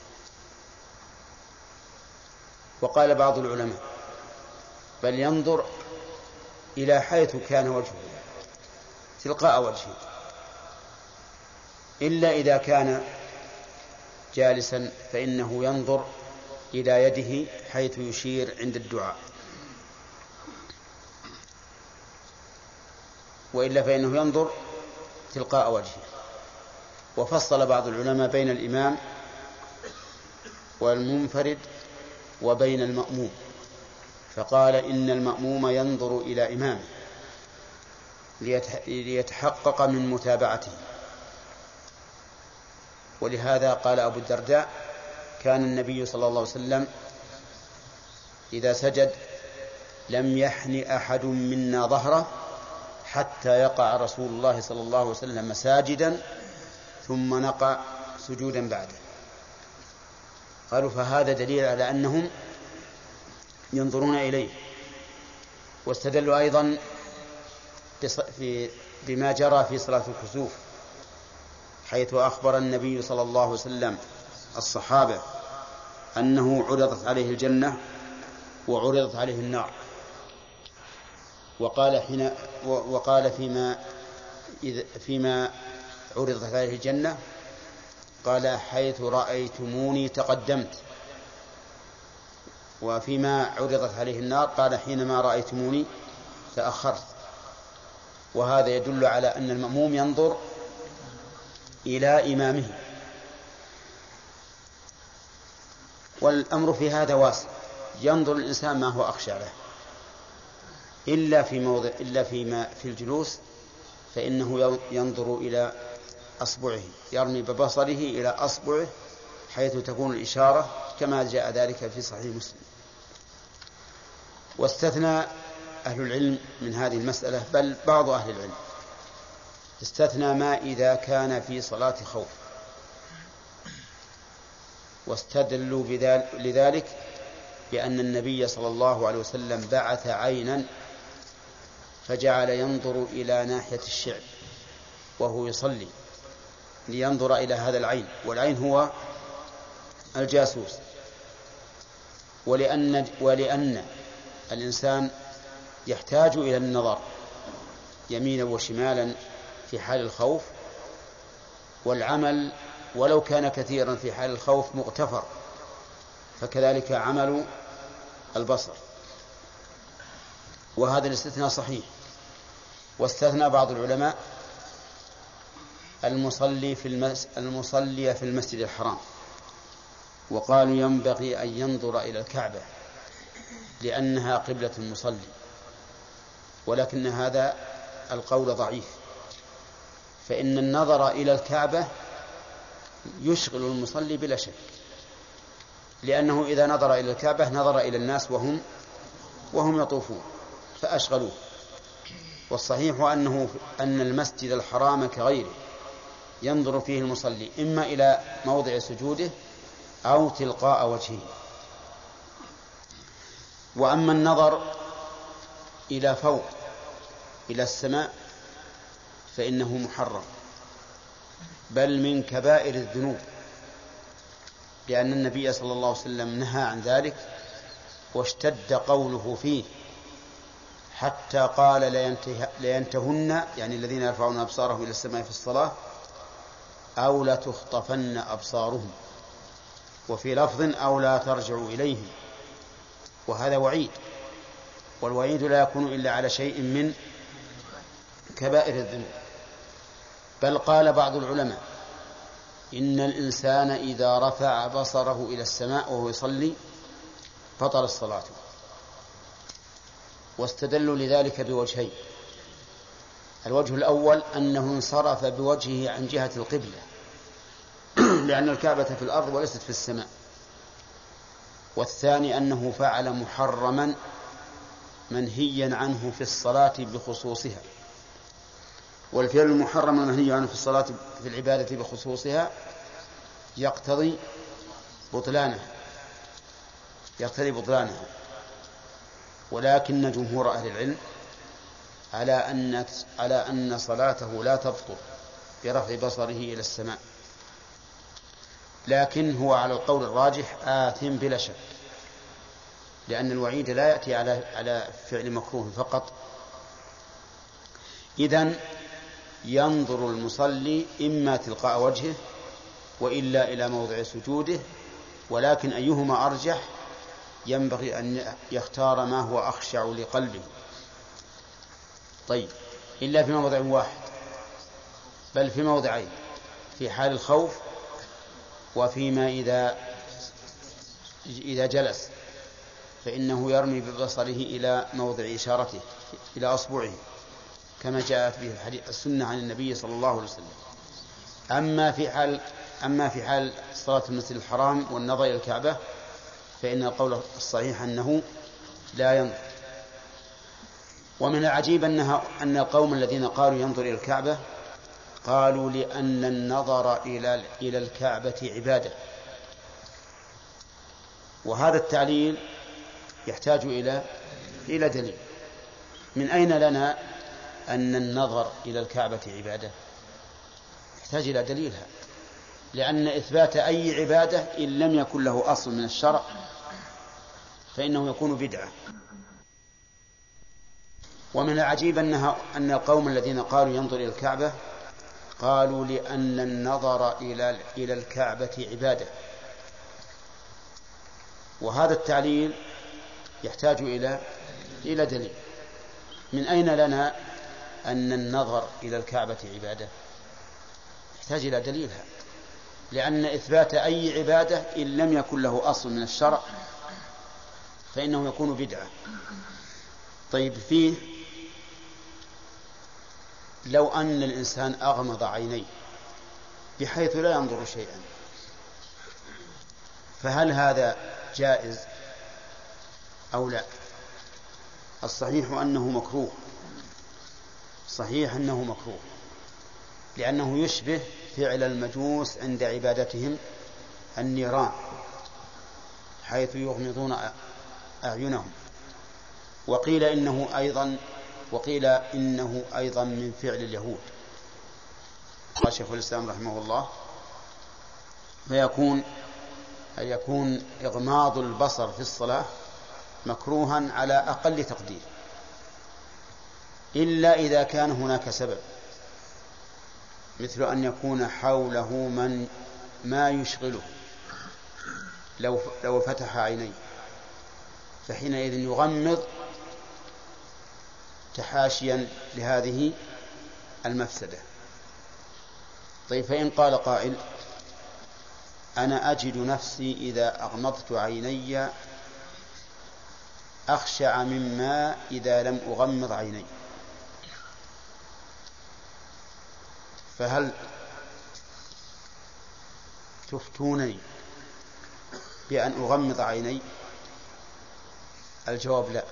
وقال بعض العلماء: بل ينظر إلى حيث كان وجهه تلقاء وجهه، إلا إذا كان جالسا فإنه ينظر إلى يده حيث يشير عند الدعاء، وإلا فإنه ينظر تلقاء وجهه. وفصل بعض العلماء بين الإمام والمنفرد وبين المأموم، فقال إن المأموم ينظر إلى إمامه ليتحقق من متابعته. ولهذا قال أبو الدرداء: كان النبي صلى الله عليه وسلم إذا سجد لم يحن أحد منا ظهره حتى يقع رسول الله صلى الله عليه وسلم ساجدا ثم نقع سجودا بعده. قالوا فهذا دليل على أنهم ينظرون إليه. واستدلوا أيضا بما جرى في صلاة الكسوف، حيث أخبر النبي صلى الله عليه وسلم الصحابة أنه عرضت عليه الجنة وعرضت عليه النار. وقال حين وقال فيما فيما عرضت عليه الجنة قال: حيث رأيتموني تقدمت. وفيما عرضت عليه النار قال: حينما رأيتموني تأخرت. وهذا يدل على أن المأموم ينظر إلى إمامه. والأمر في هذا واسع، ينظر الإنسان ما هو أخشى له، إلا في موضع إلا فيما في الجلوس فإنه ينظر إلى أصبعه، يرمي ببصره إلى أصبعه حيث تكون الإشارة، كما جاء ذلك في صحيح مسلم. واستثنى أهل العلم من هذه المسألة، بل بعض أهل العلم استثنى ما إذا كان في صلاة خوف، واستدلوا لذلك بأن النبي صلى الله عليه وسلم بعث عينا فجعل ينظر إلى ناحية الشعب وهو يصلي لينظر إلى هذا العين، والعين هو الجاسوس. ولأن, ولأن الإنسان يحتاج إلى النظر يمينا وشمالا في حال الخوف، والعمل ولو كان كثيرا في حال الخوف مغتفر، فكذلك عمل البصر. وهذا الاستثناء صحيح. واستثنى بعض العلماء المصلي في المس... المصلي في المسجد الحرام، وقالوا ينبغي أن ينظر إلى الكعبة لأنها قبلة المصلي، ولكن هذا القول ضعيف، فإن النظر إلى الكعبة يشغل المصلي بلا شك، لأنه إذا نظر إلى الكعبة نظر إلى الناس وهم وهم يطوفون فأشغلوه. والصحيح أنه أن المسجد الحرام كغيره ينظر فيه المصلي إما إلى موضع سجوده أو تلقاء وجهه. وأما النظر إلى فوق إلى السماء فإنه محرم، بل من كبائر الذنوب، لأن النبي صلى الله عليه وسلم نهى عن ذلك واشتد قوله فيه حتى قال لينتهن، يعني الذين يرفعون أبصارهم إلى السماء في الصلاة، أو لا تخطفن أبصارهم، وفي لفظ أو لا ترجعوا إليهم. وهذا وعيد، والوعيد لا يكون إلا على شيء من كبائر الذنوب. بل قال بعض العلماء إن الإنسان إذا رفع بصره إلى السماء وهو يصلي بطل الصلاة. واستدلوا لذلك بوجهين: الوجه الأول أنه انصرف بوجهه عن جهة القبلة لأن الكعبة في الأرض وليست في السماء. والثاني أنه فعل محرما منهيا عنه في الصلاة بخصوصها. والفعل المحرم المنهي عنه في الصلاة في العبادة بخصوصها يقتضي بطلانها يقتضي بطلانها ولكن جمهور أهل العلم على أن على أن صلاته لا تبطل برفع بصره إلى السماء، لكن هو على القول الراجح آثم بلا شك، لأن الوعيد لا يأتي على على فعل مكروه فقط. إذن ينظر المصلي إما تلقاء وجهه وإلا إلى موضع سجوده، ولكن أيهما أرجح ينبغي أن يختار ما هو أخشع لقلبه. طيب، إلا في موضع واحد، بل في موضعين: في حال الخوف وفيما إذا إذا جلس فإنه يرمي ببصره إلى موضع إشارته إلى أصبعه كما جاءت به الحديث السنة عن النبي صلى الله عليه وسلم. أما في حال أما في حال صلاة المسجد الحرام والنظر إلى الكعبة فإن القول الصحيح أنه لا ينظر. ومن العجيب أنها أن القوم الذين قالوا ينظر إلى الكعبة قالوا لأن النظر إلى إلى الكعبة عبادة، وهذا التعليل يحتاج إلى إلى دليل. من أين لنا أن النظر إلى الكعبة عبادة؟ يحتاج إلى دليلها، لأن إثبات أي عبادة إن لم يكن له أصل من الشرع فإنه يكون بدعة. ومن العجيب أنها أن القوم الذين قالوا ينظر إلى الكعبة قالوا لأن النظر إلى إلى الكعبة عبادة، وهذا التعليل يحتاج إلى إلى دليل. من أين لنا أن النظر إلى الكعبة عبادة؟ يحتاج إلى دليلها، لأن إثبات أي عبادة إن لم يكن له أصل من الشرع فإنه يكون بدعة. طيب، فيه لو أن الإنسان أغمض عينيه بحيث لا ينظر شيئا، فهل هذا جائز أو لا؟ الصحيح أنه مكروه، صحيح أنه مكروه، لأنه يشبه فعل المجوس عند عبادتهم النيران حيث يغمضون أعينهم. وقيل إنه أيضا وقيل إنه أيضا من فعل اليهود، قال شيخ الإسلام رحمه الله، فيكون يكون إغماض البصر في الصلاة مكروها على أقل تقدير، إلا إذا كان هناك سبب، مثل أن يكون حوله من ما يشغله لو لو فتح عينيه فحينئذ يغمض تحاشيا لهذه المفسدة. طيب، فإن قال قائل: أنا أجد نفسي إذا أغمضت عيني أخشع مما إذا لم أغمض عيني، فهل تفتونني بأن أغمض عيني؟ الجواب لا،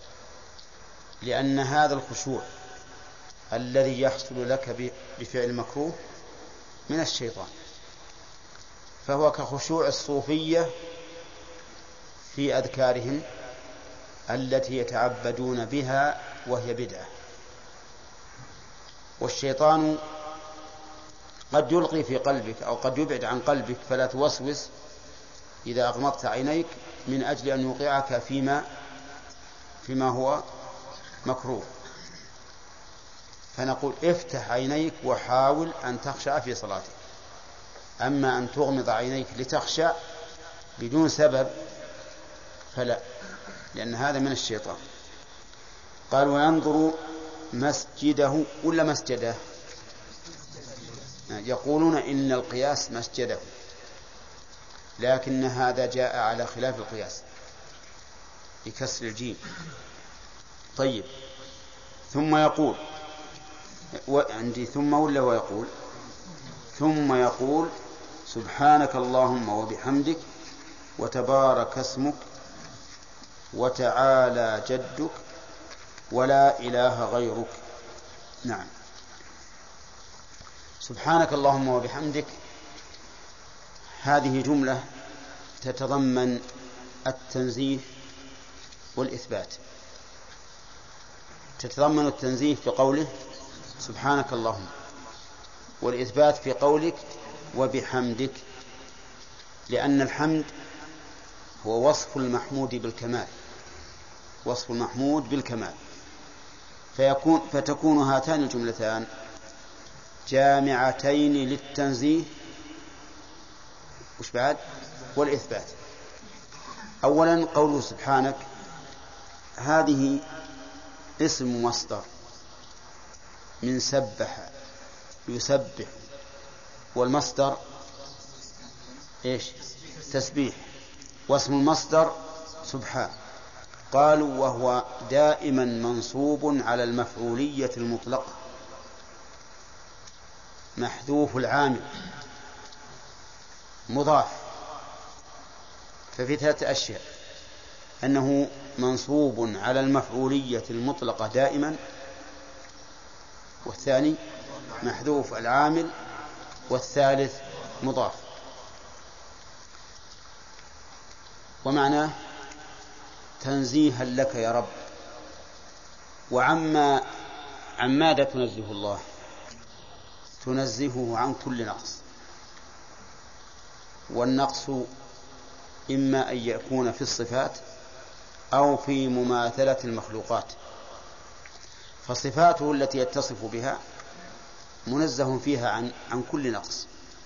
لأن هذا الخشوع الذي يحصل لك بفعل مكروه من الشيطان، فهو كخشوع الصوفية في أذكارهم التي يتعبدون بها وهي بدعة. والشيطان قد يلقي في قلبك أو قد يبعد عن قلبك فلا توسوس إذا أغمضت عينيك من أجل أن يوقعك فيما فيما هو مكروه. فنقول افتح عينيك وحاول أن تخشع في صلاتك. أما أن تغمض عينيك لتخشع بدون سبب فلا، لأن هذا من الشيطان. قال وينظر مسجده ولا مسجده؟ يقولون إن القياس مسجده، لكن هذا جاء على خلاف القياس بكسر الجيم. طيب ثم يقول عندي ثم ولا ويقول ثم يقول سبحانك اللهم وبحمدك وتبارك اسمك وتعالى جدك ولا إله غيرك. نعم، سبحانك اللهم وبحمدك هذه جملة تتضمن التنزيه والإثبات. تتضمن التنزيه في قوله سبحانك اللهم، والإثبات في قولك وبحمدك، لأن الحمد هو وصف المحمود بالكمال، وصف المحمود بالكمال، فيكون فتكون هاتان الجملتان جامعتين للتنزيه وش بعد والإثبات. أولا قوله سبحانك هذه اسم مصدر من سبح يسبح، والمصدر إيش؟ تسبيح، واسم المصدر سبحان. قالوا وهو دائما منصوب على المفعولية المطلقة محذوف العامل مضاف. ففي ثلاثة أشياء: أنه منصوب على المفعولية المطلقة دائما، والثاني محذوف العامل، والثالث مضاف. ومعناه تنزيها لك يا رب. وعما عن ماذا تنزه الله؟ تنزهه عن كل نقص، والنقص إما أن يكون في الصفات أو في مماثلة المخلوقات. فصفاته التي يتصف بها منزه فيها عن عن كل نقص.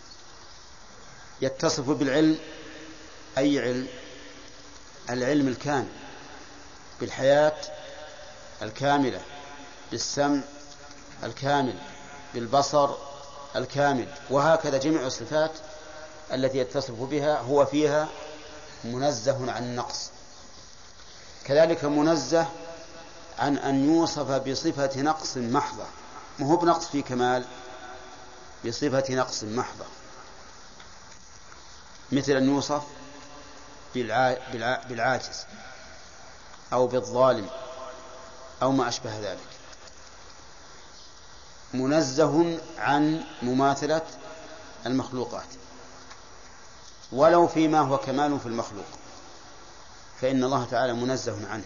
يتصف بالعلم، أي علم؟ العلم الكامل، بالحياة الكاملة، بالسمع الكامل، بالبصر الكامل، وهكذا جميع الصفات التي يتصف بها هو فيها منزه عن النقص. كذلك منزه عن أن يوصف بصفة نقص محضة، ما هو بنقص في كمال، بصفة نقص محضة، مثل أن يوصف بالعاجز أو بالظالم أو ما أشبه ذلك. منزه عن مماثلة المخلوقات، ولو فيما هو كمال في المخلوق فإن الله تعالى منزه عنه.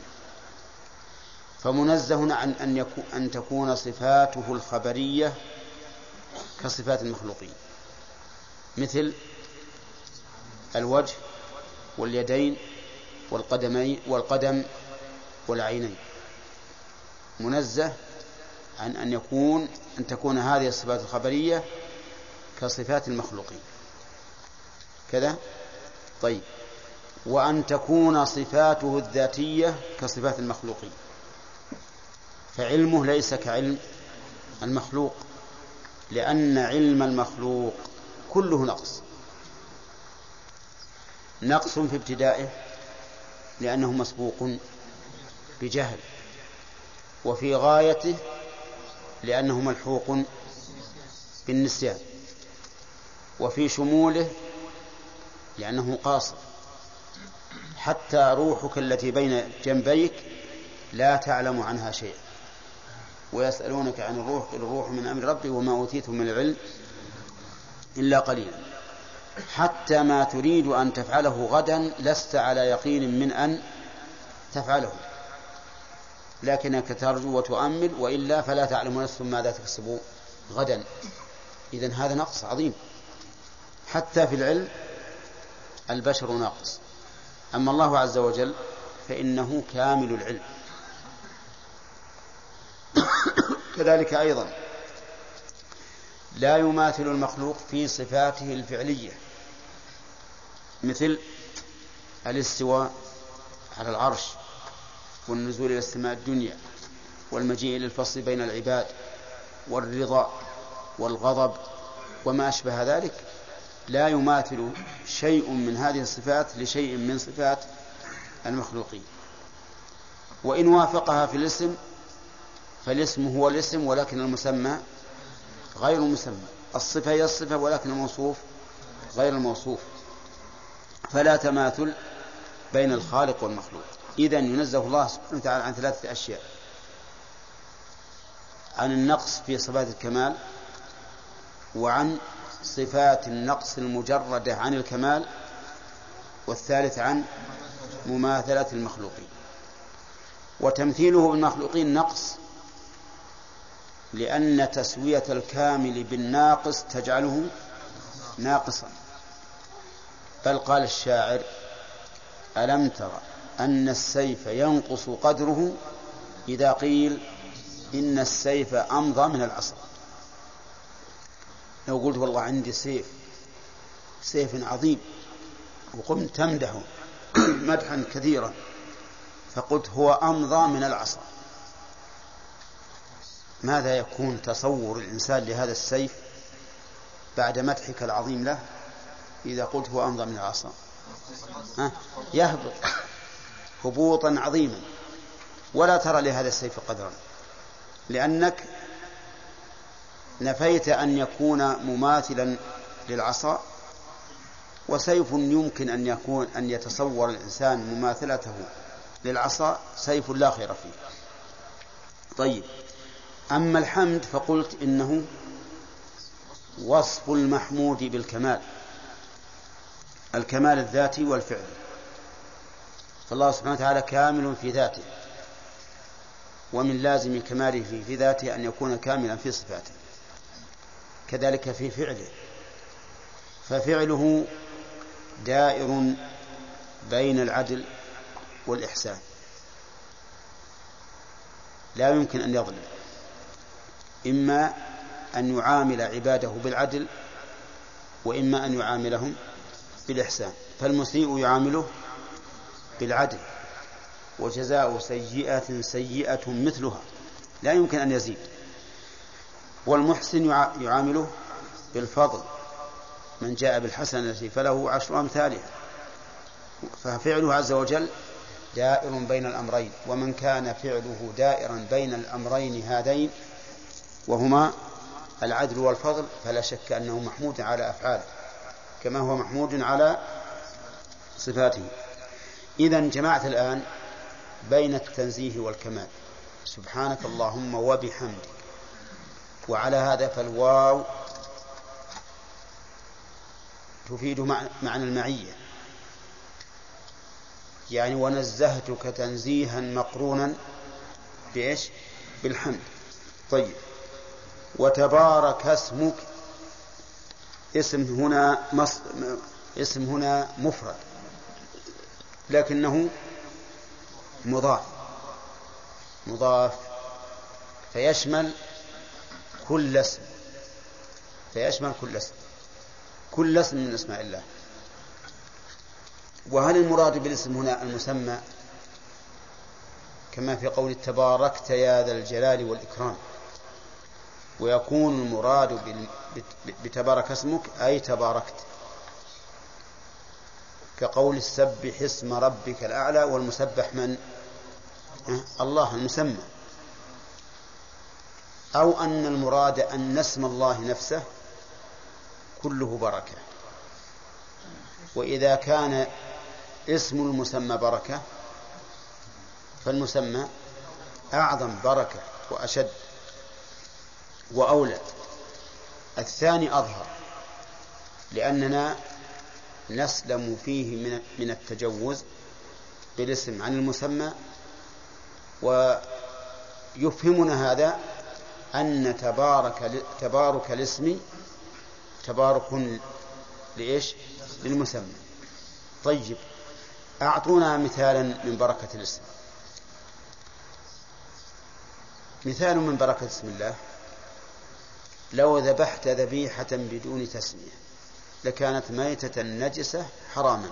فمنزه عن أن, يكون أن تكون صفاته الخبرية كصفات المخلوقين، مثل الوجه واليدين والقدمين والقدم والعينين. منزه عن أن يكون أن تكون هذه الصفات الخبرية كصفات المخلوقين كذا. طيب، وأن تكون صفاته الذاتية كصفات المخلوقين، فعلمه ليس كعلم المخلوق، لأن علم المخلوق كله نقص، نقص في ابتدائه لأنه مسبوق بجهل، وفي غايته لأنه ملحوق بالنسيان، وفي شموله لأنه قاصر، حتى روحك التي بين جنبيك لا تعلم عنها شيئا، ويسألونك عن الروح قل الروح من أمر ربي وما أوتيتم من العلم إلا قليلا. حتى ما تريد أن تفعله غدا لست على يقين من أن تفعله، لكنك ترجو وتؤمل، وإلا فلا تعلم نفس ماذا تكسب غدا. إذن هذا نقص عظيم. حتى في العلم البشر ناقص، أما الله عز وجل فإنه كامل العلم. كذلك أيضا لا يماثل المخلوق في صفاته الفعلية، مثل الاستواء على العرش، والنزول إلى السماء الدنيا، والمجيء للفصل بين العباد، والرضا والغضب وما أشبه ذلك. لا يماثل شيء من هذه الصفات لشيء من صفات المخلوقين. وإن وافقها في الاسم فالاسم هو الاسم ولكن المسمى غير المسمى، الصفة هي الصفة ولكن الموصوف غير الموصوف، فلا تماثل بين الخالق والمخلوق. إذن ينزه الله سبحانه وتعالى عن ثلاثة أشياء: عن النقص في صفات الكمال، وعن صفات النقص المجردة عن الكمال، والثالث عن مماثلة المخلوقين. وتمثيله بالمخلوقين نقص، لأن تسوية الكامل بالناقص تجعله ناقصا. بل قال الشاعر: ألم تر أن السيف ينقص قدره إذا قيل إن السيف أمضى من العصا. لو قلت والله عندي سيف سيف عظيم وقمت تمدحه مدحا كثيرا فقلت هو أمضى من العصا، ماذا يكون تصور الإنسان لهذا السيف بعد مدحك العظيم له إذا قلت هو أمضى من العصا؟ ها؟ يهبط هبوطا عظيما، ولا ترى لهذا السيف قدرا، لأنك نفيت أن يكون مماثلا للعصا. وسيف يمكن أن يكون أن يتصور الإنسان مماثلته للعصا سيف لا خير فيه. طيب، أما الحمد فقلت إنه وصف المحمود بالكمال، الكمال الذاتي والفعلي، فالله سبحانه وتعالى كامل في ذاته، ومن لازم كماله في ذاته أن يكون كاملا في صفاته، كذلك في فعله، ففعله دائر بين العدل والإحسان، لا يمكن أن يظلم، إما أن يعامل عباده بالعدل وإما أن يعاملهم بالإحسان. فالمسيء يعامله بالعدل، وجزاء سيئة سيئة مثلها، لا يمكن أن يزيد. والمحسن يعامله بالفضل، من جاء بالحسنة فله عشر أمثالها. ففعله عز وجل دائر بين الأمرين، ومن كان فعله دائرا بين الأمرين هذين وهما العدل والفضل فلا شك أنه محمود على أفعاله كما هو محمود على صفاته. إذن جمعت الآن بين التنزيه والكمال، سبحانك اللهم وبحمدك. وعلى هذا فالواو تفيد معنى المعية، يعني ونزهتك تنزيها مقرونا بإيش؟ بالحمد. طيب، وتبارك اسمك، اسم هنا مص... اسم هنا مفرد لكنه مضاف مضاف فيشمل كل اسم فيشمل كل اسم كل اسم من اسماء الله. وهل المراد بالاسم هنا المسمى كما في قول تباركت يا ذا الجلال والإكرام؟ ويكون المراد بتبارك اسمك أي تباركت، كقول سبح اسم ربك الأعلى، والمسبح من؟ الله المسمى. أو أن المراد أن اسم الله نفسه كله بركة، وإذا كان اسم المسمى بركة فالمسمى أعظم بركة وأشد وأولى. الثاني أظهر لأننا نسلم فيه من التجوز بالاسم عن المسمى، ويفهمنا هذا أن تبارك, تبارك الاسم تبارك لإيش؟ للمسمى. طيب أعطونا مثالا من بركة الاسم. مثال من بركة اسم الله: لو ذبحت ذبيحة بدون تسمية لكانت ميتة نجسة حراما،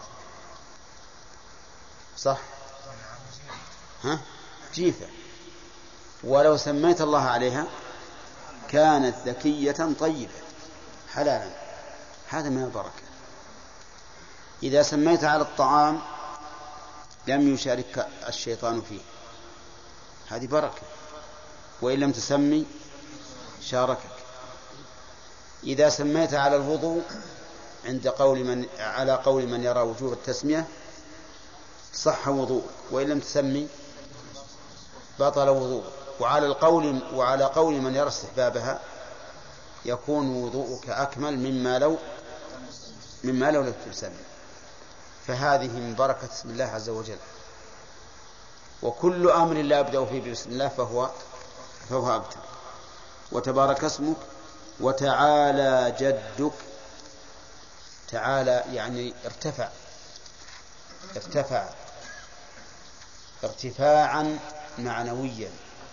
صح؟ ها؟ جيفة. ولو سميت الله عليها كانت ذكية طيبة حلالا. هذا من البركة. إذا سميت على الطعام لم يشارك الشيطان فيه، هذه بركة، وإن لم تسمي شاركك. إذا سميت على الوضوء عند قول من على قول من يرى وجوب التسمية صح وضوء، وإن لم تسمي بطل وضوء. وعلى القول وعلى قول من يرى استحبابها يكون وضوءك أكمل مما لو مما لو لم تسمي. فهذه من بركة اسم الله عز وجل. وكل أمر لا يبدأ فيه بسم الله فهو فهو أبتر. وتبارك اسمك وتعالى جدك. تعالى يعني ارتفع ارتفع ارتفاعا معنويا،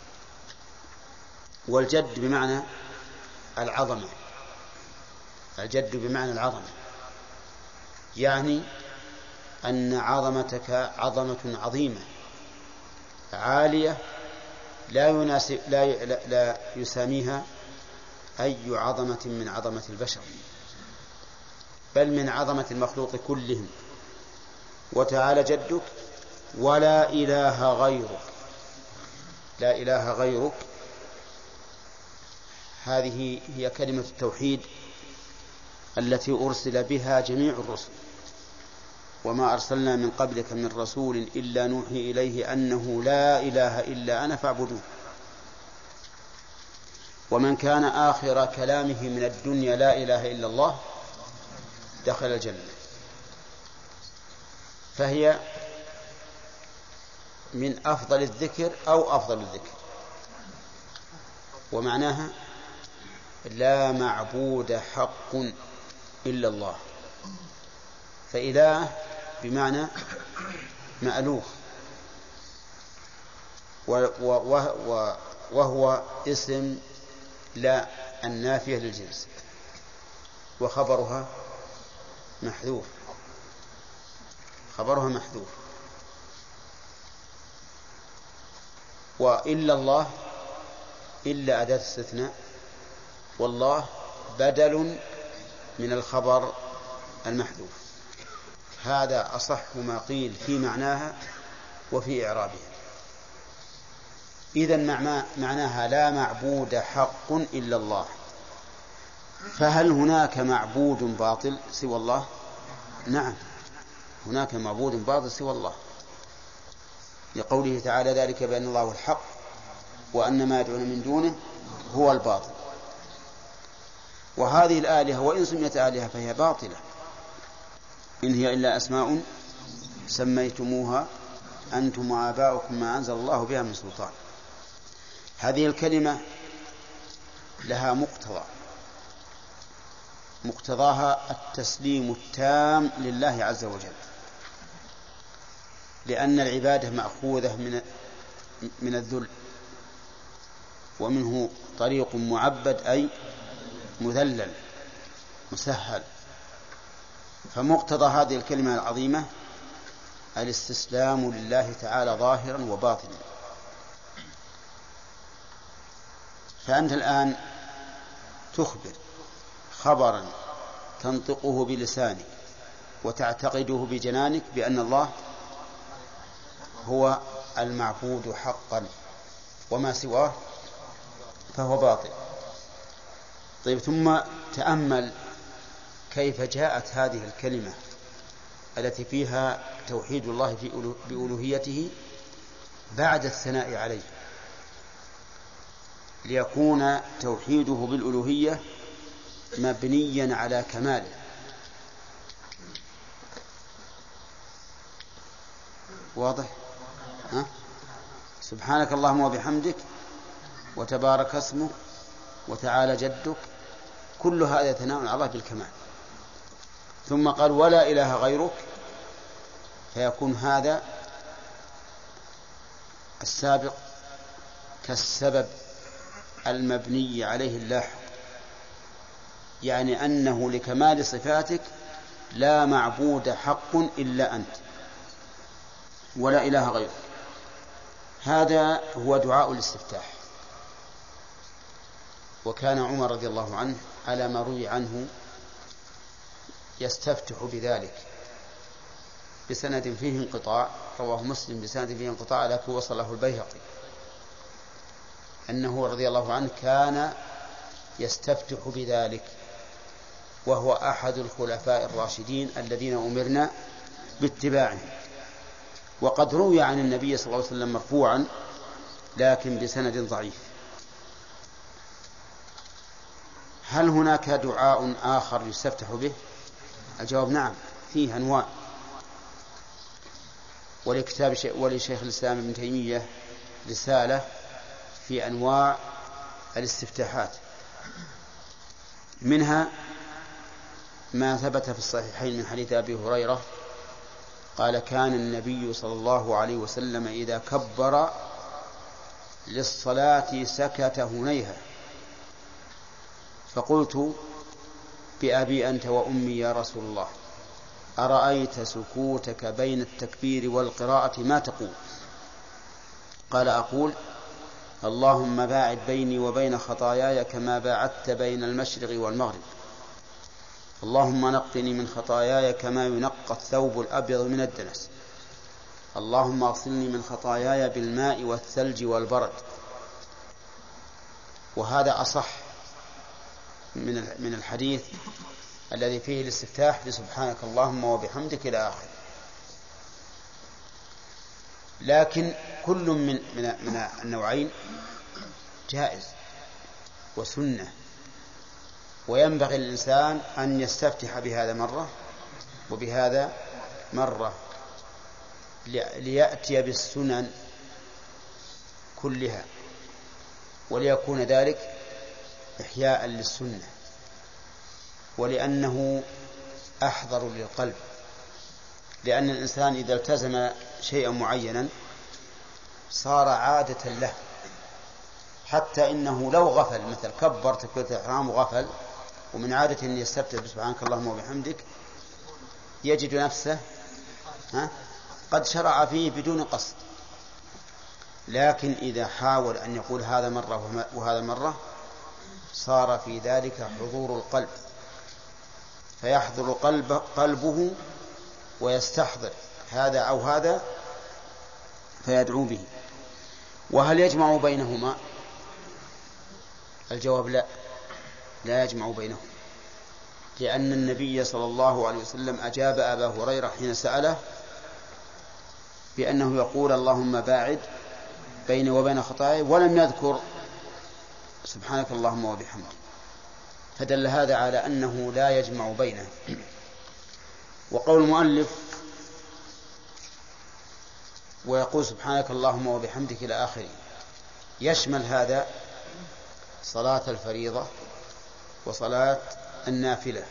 والجد بمعنى العظمة. الجد بمعنى العظمة، يعني أن عظمتك عظمة عظيمة عالية لا يناسب لا, لا يساميها أي عظمة من عظمة البشر، بل من عظمة المخلوق كلهم. وتعالى جدك ولا إله غيرك. لا إله غيرك هذه هي كلمة التوحيد التي أرسل بها جميع الرسل. وما أرسلنا من قبلك من رسول إلا نوحي إليه أنه لا إله إلا أنا فاعبدوه. ومن كان آخر كلامه من الدنيا لا إله إلا الله دخل الجنة. فهي من أفضل الذكر أو أفضل الذكر. ومعناها لا معبود حق إلا الله. فإله بمعنى مألوه، وهو اسم لا النافية للجنس، وخبرها محذوف خبرها محذوف. وإلا الله إلا أداة استثناء، والله بدل من الخبر المحذوف. هذا أصح ما قيل في معناها وفي إعرابها. إذن معناها لا معبود حق إلا الله. فهل هناك معبود باطل سوى الله؟ نعم، هناك معبود باطل سوى الله، لقوله تعالى ذلك بأن الله هو الحق وأن ما يدعون من دونه هو الباطل. وهذه الآلهة وإن سميت آلهة فهي باطلة، إن هي إلا أسماء سميتموها أنتم وآباؤكم ما أنزل الله بها من سلطان. هذه الكلمة لها مقتضى، مقتضاها التسليم التام لله عز وجل، لأن العبادة مأخوذة من من الذل، ومنه طريق معبد أي مذلل مسهل. فمقتضى هذه الكلمة العظيمة الاستسلام لله تعالى ظاهرا وباطنا. فأنت الآن تخبر خبرا تنطقه بلسانك وتعتقده بجنانك بأن الله هو المعبود حقا، وما سواه فهو باطل. طيب، ثم تأمل كيف جاءت هذه الكلمة التي فيها توحيد الله في بألوهيته بعد الثناء عليه، ليكون توحيده بالألوهية مبنيا على كماله. واضح؟ ها؟ سبحانك اللهم وبحمدك وتبارك اسمك وتعالى جدك، كل هذا ثناء على الله بالكمال. ثم قال ولا إله غيرك، فيكون هذا السابق كالسبب المبني عليه اللاحق، يعني أنه لكمال صفاتك لا معبود حق إلا أنت ولا إله غيرك. هذا هو دعاء الاستفتاح. وكان عمر رضي الله عنه على ما روي عنه يستفتح بذلك بسند فيه انقطاع، رواه مسلم بسند فيه انقطاع لكن وصله البيهقي، أنه رضي الله عنه كان يستفتح بذلك، وهو أحد الخلفاء الراشدين الذين أمرنا باتباعه. وقد روي عن النبي صلى الله عليه وسلم مرفوعا لكن بسند ضعيف. هل هناك دعاء آخر يستفتح به؟ الجواب نعم، فيه أنواع. ولكتاب ولشيخ الإسلام ابن تيمية رسالة في أنواع الاستفتاحات، منها ما ثبت في الصحيحين من حديث أبي هريرة قال كان النبي صلى الله عليه وسلم إذا كبر للصلاة سكت هنيها، فقلت بأبي أنت وأمي يا رسول الله أرأيت سكوتك بين التكبير والقراءة ما تقول؟ قال أقول اللهم باعد بيني وبين خطاياي كما باعدت بين المشرق والمغرب، اللهم نقني من خطاياي كما ينقى الثوب الأبيض من الدنس، اللهم اغسلني من خطاياي بالماء والثلج والبرد. وهذا أصح من من الحديث الذي فيه الاستفتاح بسبحانك اللهم وبحمدك إلى آخره. لكن كل من من من النوعين جائز وسنة، وينبغي الإنسان أن يستفتح بهذا مرة وبهذا مرة ليأتي بالسنن كلها، وليكون ذلك إحياء للسنة، ولأنه أحضر للقلب. لأن الإنسان إذا التزم شيئا معينا صار عادة له، حتى إنه لو غفل، مثل كبر تكبيرة الإحرام وغفل ومن عادة أن يستفتح سبحانك اللهم وبحمدك، يجد نفسه ها قد شرع فيه بدون قصد. لكن إذا حاول أن يقول هذا مرة وهذا مرة صار في ذلك حضور القلب، فيحضر قلب قلبه ويستحضر هذا أو هذا فيدعو به. وهل يجمع بينهما؟ الجواب لا، لا يجمع بينهما، لأن النبي صلى الله عليه وسلم أجاب أبا هريرة حين سأله بأنه يقول اللهم باعد بيني وبين خطاياي، ولم يذكر سبحانك اللهم وبحمدك، فدل هذا على أنه لا يجمع بينه. وقول المؤلف ويقول سبحانك اللهم وبحمدك إلى آخره يشمل هذا صلاة الفريضة وصلاة النافلة.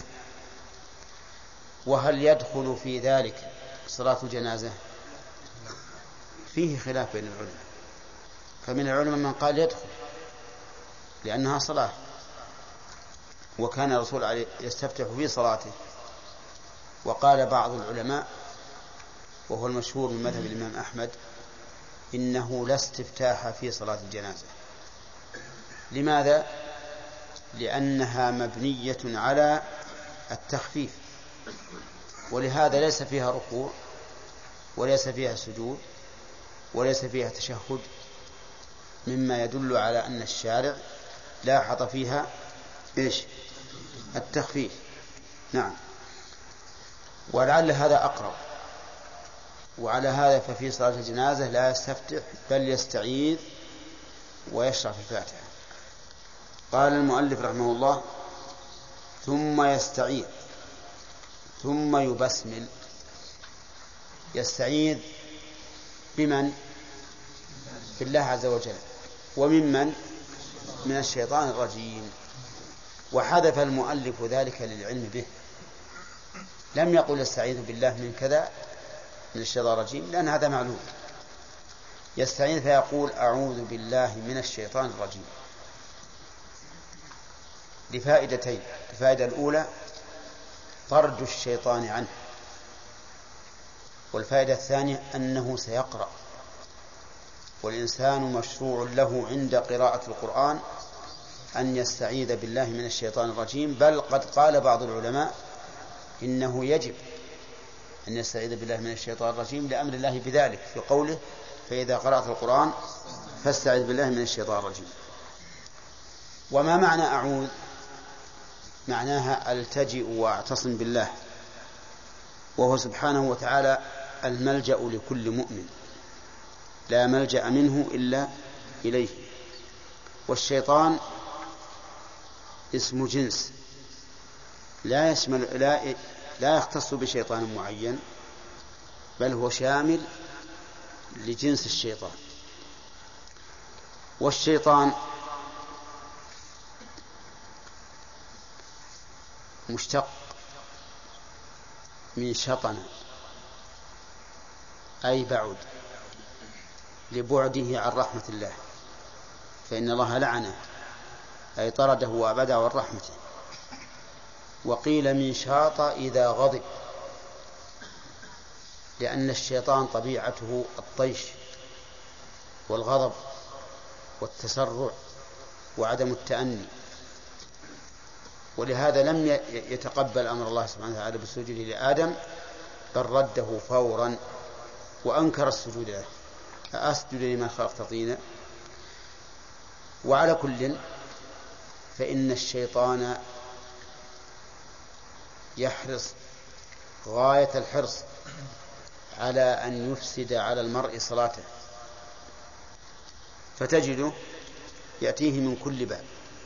وهل يدخل في ذلك صلاة الجنازة؟ فيه خلاف بين العلماء، فمن العلماء من قال يدخل لأنها صلاة، وكان الرسول يستفتح في صلاته. وقال بعض العلماء وهو المشهور من مذهب الإمام أحمد إنه لا استفتاح في صلاة الجنازة. لماذا؟ لأنها مبنية على التخفيف، ولهذا ليس فيها ركوع وليس فيها سجود وليس فيها تشهد، مما يدل على أن الشارع لاحظ فيها إيش؟ التخفيف. نعم. ولعل هذا أقرب. وعلى هذا ففي صلاة الجنازة لا يستفتح بل يستعيذ ويشرع في الفاتحة. قال المؤلف رحمه الله: ثم يستعيذ ثم يبسمل. يستعيذ بمن؟ بالله عز وجل. وممن؟ من الشيطان الرجيم. وحذف المؤلف ذلك للعلم به، لم يقل يستعيذ بالله من كذا من الشيطان الرجيم، لأن هذا معلوم. يستعيذ فيقول: أعوذ بالله من الشيطان الرجيم، لفائدتين. الفائدة الأولى طرد الشيطان عنه، والفائدة الثانية أنه سيقرأ، والإنسان مشروع له عند قراءة القرآن أن يستعيذ بالله من الشيطان الرجيم، بل قد قال بعض العلماء إنه يجب أن يستعيذ بالله من الشيطان الرجيم لأمر الله بذلك في قوله: فإذا قرأت القرآن فاستعذ بالله من الشيطان الرجيم. وما معنى أعوذ؟ معناها ألتجئ وأعتصم بالله، وهو سبحانه وتعالى الملجأ لكل مؤمن، لا ملجأ منه إلا إليه. والشيطان اسم جنس لا يشمل لا لا يختص بشيطان معين، بل هو شامل لجنس الشيطان. والشيطان مشتق من شطن، أي بعد، لبعده عن رحمة الله، فإن الله لعنه أي طرده وأبعده عن رحمته. وقيل من شاط إذا غضب، لأن الشيطان طبيعته الطيش والغضب والتسرع وعدم التأني، ولهذا لم يتقبل أمر الله سبحانه وتعالى بالسجود لآدم، بل رده فورا وأنكر السجود له: أسجد لمن خلقت طينا. وعلى كل فإن الشيطان يحرص غاية الحرص على أن يفسد على المرء صلاته، فتجده يأتيه من كل باب.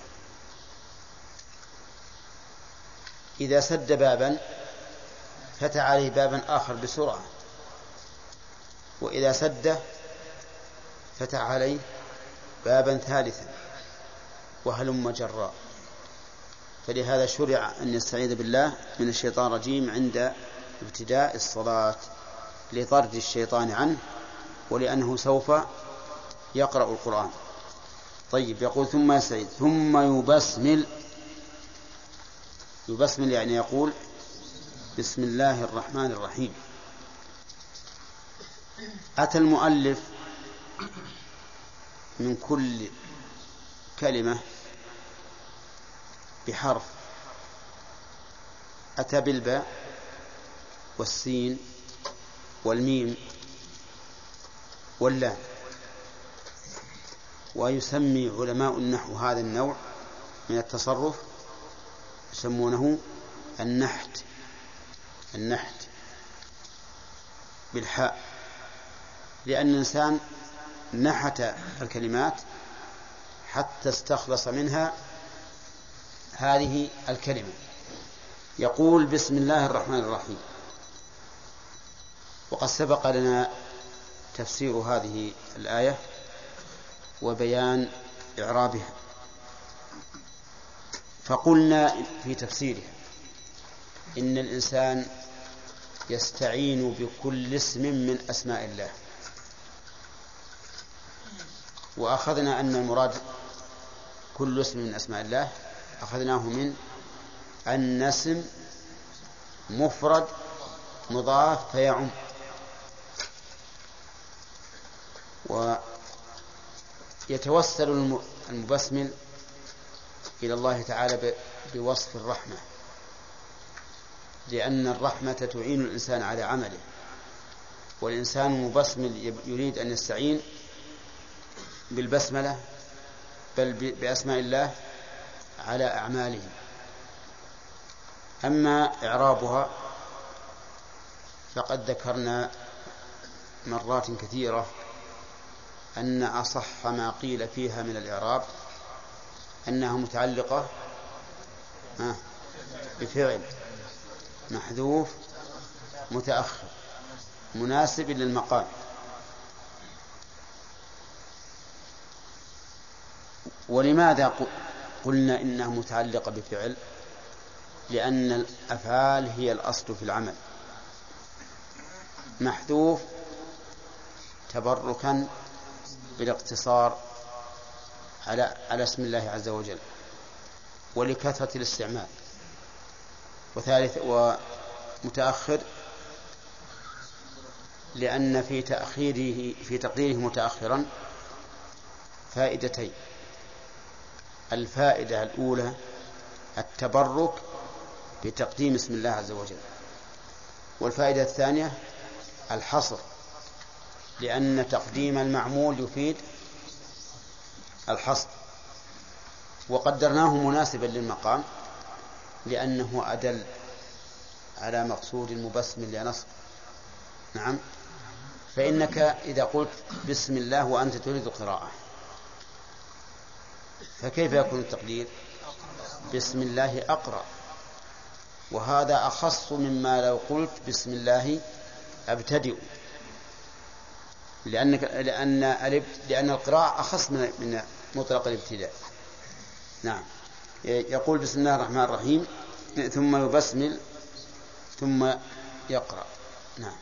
إذا سد بابا فتح عليه بابا آخر بسرعة، وإذا سده فتح عليه بابا ثالثا، وهلم جراء. فلهذا شرع أن يستعيذ بالله من الشيطان الرجيم عند ابتداء الصلاة لطرد الشيطان عنه، ولأنه سوف يقرأ القرآن. طيب، يقول ثم يستعيذ ثم يبسمل. يبسمل يعني يقول: بسم الله الرحمن الرحيم. أتى المؤلف من كل كلمة بحرف، أتى بالباء والسين والميم واللام. ويسمي علماء النحو هذا النوع من التصرف يسمونه النحت النحت بالحاء، لأن الإنسان نحت الكلمات حتى استخلص منها هذه الكلمة. يقول: بسم الله الرحمن الرحيم. وقد سبق لنا تفسير هذه الآية وبيان إعرابها، فقلنا في تفسيرها إن الإنسان يستعين بكل اسم من أسماء الله، وأخذنا أن المراد كل اسم من أسماء الله أخذناه من أن اسم مفرد مضاف فيعم. ويتوسل المبسمل إلى الله تعالى بوصف الرحمة، لأن الرحمة تعين الإنسان على عمله، والإنسان المبسمل يريد أن يستعين بالبسملة بل بأسماء الله على أعماله. أما إعرابها فقد ذكرنا مرات كثيرة أن أصح ما قيل فيها من الإعراب أنها متعلقة بفعل محذوف متأخر مناسب للمقام. ولماذا قلنا إنها متعلقة بفعل؟ لأن الأفعال هي الأصل في العمل، محذوف تبركا بالاقتصار على على اسم الله عز وجل ولكثرة الاستعمال. وثالث ومتأخر لأن في تأخيره في تقديره متأخرا فائدتين: الفائدة الأولى التبرك بتقديم اسم الله عز وجل، والفائدة الثانية الحصر لأن تقديم المعمول يفيد الحصر. وقدرناه مناسبا للمقام لأنه أدل على مقصود المبسم لنصب. نعم. فإنك إذا قلت بسم الله وأنت تريد القراءة فكيف يكون التقدير؟ بسم الله أقرأ، وهذا أخص مما لو قلت بسم الله أبتدئ، لأنك لأن لأن القراءة أخص من مطلق الابتداء. نعم. يقول بسم الله الرحمن الرحيم ثم يبسمل ثم يقرأ. نعم.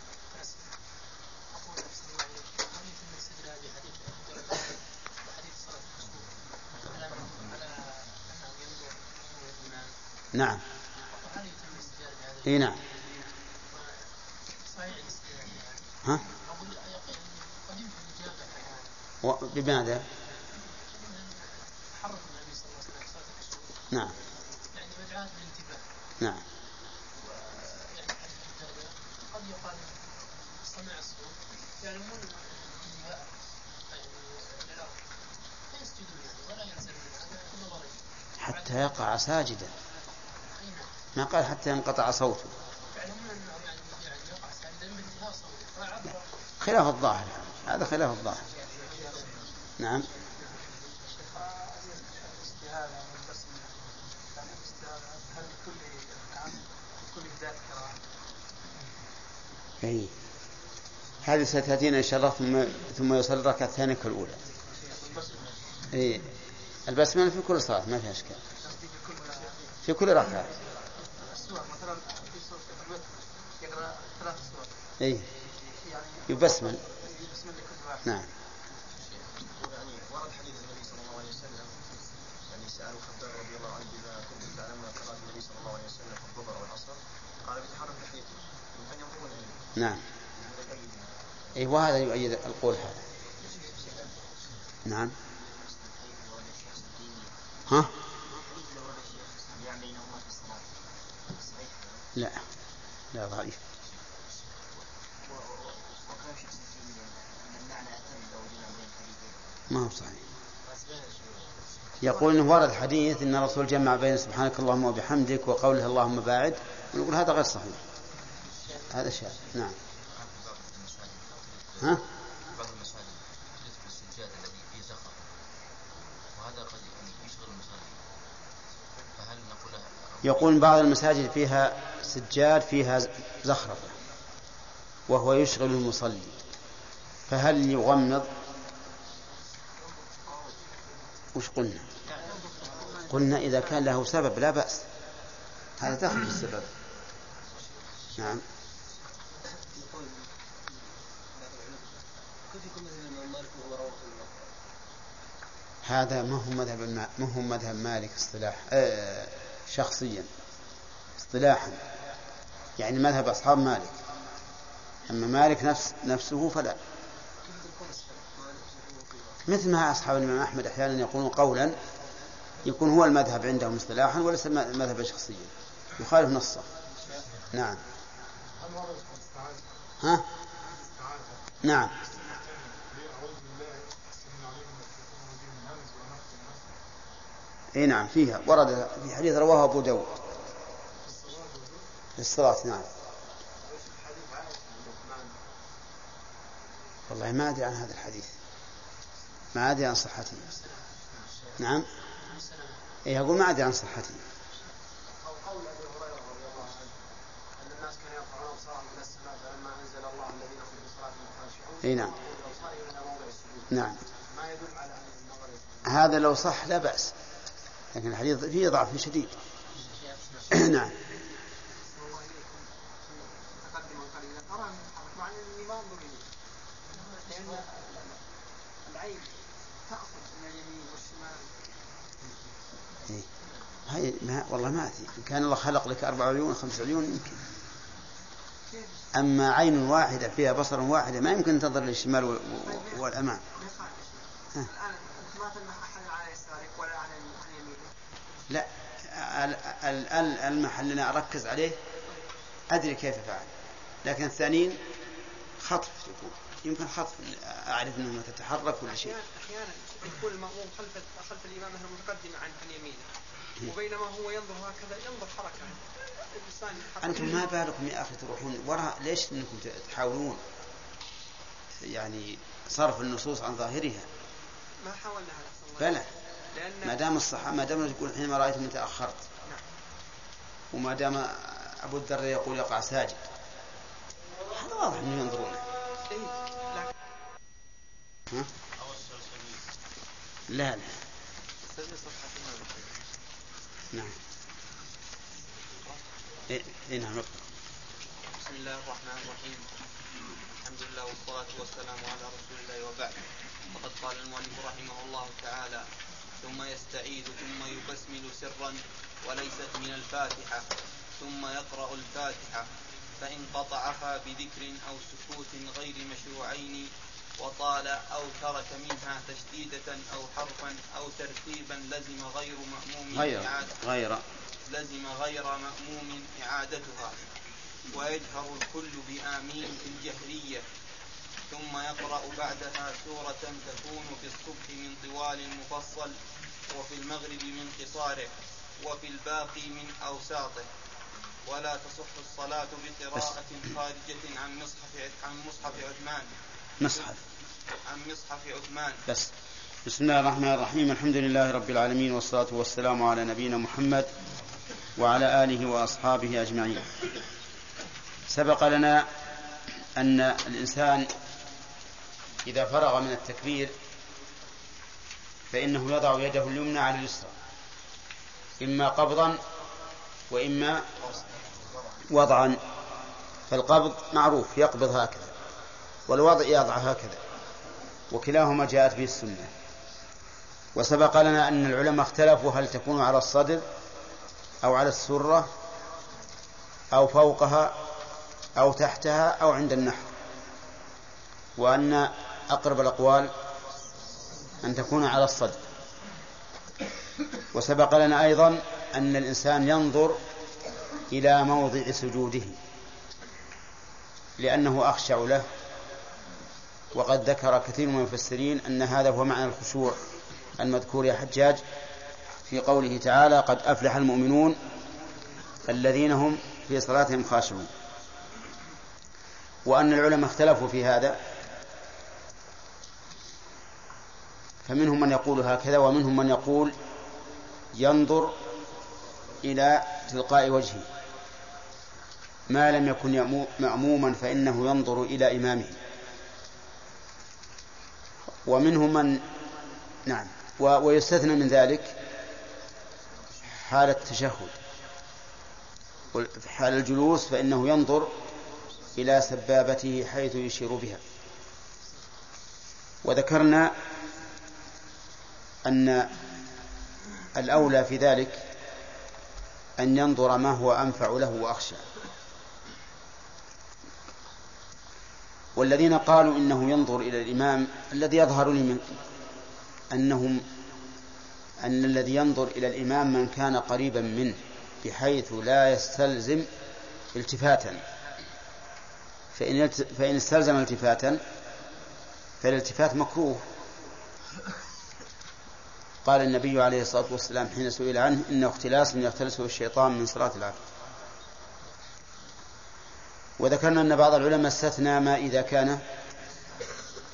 نعم. اي نعم. ها؟ بماذا؟ نعم. نعم. قد يقال سمع الصوت يعني من ولا ينزل حتى يقع ساجدا، ما قال حتى ينقطع صوته، خلاف الظاهر، هذا خلاف الظاهر. نعم. أي هذه ستأتينا إن شاء الله ثم ثم يصلي الركعة الثانية كالأولى. أي البسملة في كل صلاة ما فيها إشكال، في كل ركعة. أي يبسمل. نعم. ورد حديث النبي صلى الله عليه وسلم يعني سأل خباب رضي الله عنه بما كنت تعلمنا قراءة النبي صلى الله عليه وسلم في الظهر والعصر قال بتحرك لحيته من يقول. نعم. أي وهذا يؤيد القول هذا. نعم. ها؟ لا لا ضعيف. ما هو صحيح. يقول إنه ورد حديث إن الرسول جمع بين سبحانك اللهم وبحمدك وقوله اللهم باعد، ونقول هذا غير صحيح، هذا شاذ. نعم. ها؟ بعض المساجد يذكر السجاد الذي فيه زخرفة وهذا قد يشغل المصلي، فهل نقول؟ يقول بعض المساجد فيها سجاد فيها زخرفة وهو يشغل المصلي، فهل يغمض؟ وش قلنا؟ قلنا إذا كان له سبب لا بأس، هذا داخل في السبب. نعم. هذا ما هو مذهب ما هو مذهب مالك اصطلاح آه شخصيا اصطلاحا، يعني مذهب أصحاب مالك، أما مالك نفس نفسه فلا. مثل ما أصحاب الإمام أحمد أحيانا يقولون قولا يكون هو المذهب عندهم اصطلاحا وليس مذهبا شخصيا يخالف نصه. نعم. ها؟ نعم. اي نعم فيها، ورد في حديث رواه أبو داود في الصلاة. نعم. والله ما أدري عن هذا الحديث، ما أدري عن صحته. نعم إيه أقول ما أدري عن صحته. أو قول أبي هريرة رضي الله عنه أن الناس كانوا يرفعون أبصارهم إلى السماء فلما أنزل الله الذين هم في صلاتهم خاشعون إيه نعم أبصارهم إلى موضع السجود. نعم ما يدل على أن النظر هذا لو صح لا بأس، لكن الحديث فيه ضعف شديد. نعم. تقدم قليلا أرى أن يتحرك مع أنني ما أنظر إليه، لأن العين تأخذ من اليمين والشمال. إيه. هاي ما والله ما أدري، إن كان الله خلق لك أربع عيون خمس عيون يمكن، أما عين واحدة فيها بصر واحدة ما يمكن تنظر للشمال و... و... والأمام. الآن ما تنبه أحد على يسارك ولا على يمينك. لا المحل اللي أركز عليه أدري كيف فعل، لكن الثانيين خطف يكون يمكن خطف أعرف أنه تتحرك ولا شيء. أحيانا يكون المأموم خلف خلف الإمام المتقدم عن يمينه، وبينما هو ينظر هكذا ينظر حركة الإنسان. أنتم ما بالكم يا أخي تروحون وراء؟ ليش أنكم تحاولون يعني صرف النصوص عن ظاهرها؟ ما حاولنا هذا بلى، ما دام الصحابة ما دام يقول حينما رأيتم تأخرت، وما دام أبو الدرداء يقول يقع ساجد، هذا واضح أنه ينظرون. ها؟ لا لا نعم إيه نعم. بسم الله الرحمن الرحيم، الحمد لله والصلاة والسلام على رسول الله وبعد. وقد قال المؤلف رحمه الله تعالى: ثم يستعيذ ثم يبسمل سرا وليست من الفاتحة، ثم يقرأ الفاتحة، فإن قطعها بذكر أو سكوت غير مشروعين وطال أو ترك منها تشديدة أو حرفا أو ترتيبا لزم غير مأموم غير غير لزم غير مأموم إعادتها، ويجهر الكل بآمين في الجهرية، ثم يقرأ بعدها سورة تكون في الصبح من طوال المفصل، وفي المغرب من قصاره، وفي الباقي من أوساطه. ولا تصح الصلاة بقراءة خارجة عن مصحف عن مصحف عثمان مصحف عن مصحف عثمان بس. بسم الله الرحمن الرحيم، الحمد لله رب العالمين، والصلاة والسلام على نبينا محمد وعلى آله وأصحابه أجمعين. سبق لنا أن الإنسان إذا فرغ من التكبير فإنه يضع يده اليمنى على اليسرى، إما قبضا وإما وضعا. فالقبض معروف يقبض هكذا، والوضع يضع هكذا، وكلاهما جاءت به السنة. وسبق لنا أن العلماء اختلفوا هل تكون على الصدر أو على السرة أو فوقها أو تحتها أو عند النحر، وأن أقرب الأقوال أن تكون على الصدر. وسبق لنا أيضا أن الإنسان ينظر إلى موضع سجوده لأنه أخشع له، وقد ذكر كثير من المفسرين أن هذا هو معنى الخشوع المذكور يا حجاج في قوله تعالى: قد أفلح المؤمنون الذين هم في صلاتهم خاشعون. وأن العلماء اختلفوا في هذا، فمنهم من يقول هكذا ومنهم من يقول ينظر إلى تلقاء وجهه، ما لم يكن مأموما فإنه ينظر إلى إمامه. ومنهم من نعم ويستثنى من ذلك حال التشهد، حال الجلوس فإنه ينظر إلى سبابته حيث يشير بها. وذكرنا أن الأولى في ذلك أن ينظر ما هو أنفع له وأخشى. والذين قالوا إنه ينظر إلى الإمام، الذي يظهر لي من أنهم أن الذي ينظر إلى الإمام من كان قريبا منه بحيث لا يستلزم التفاتا، فإن, فإن استلزم التفاتا فالالتفات مكروه. قال النبي عليه الصلاة والسلام حين سئل عنه: إنه اختلاس يختلسه الشيطان من صلاة العبد. وذكرنا أن بعض العلماء استثنى ما إذا كان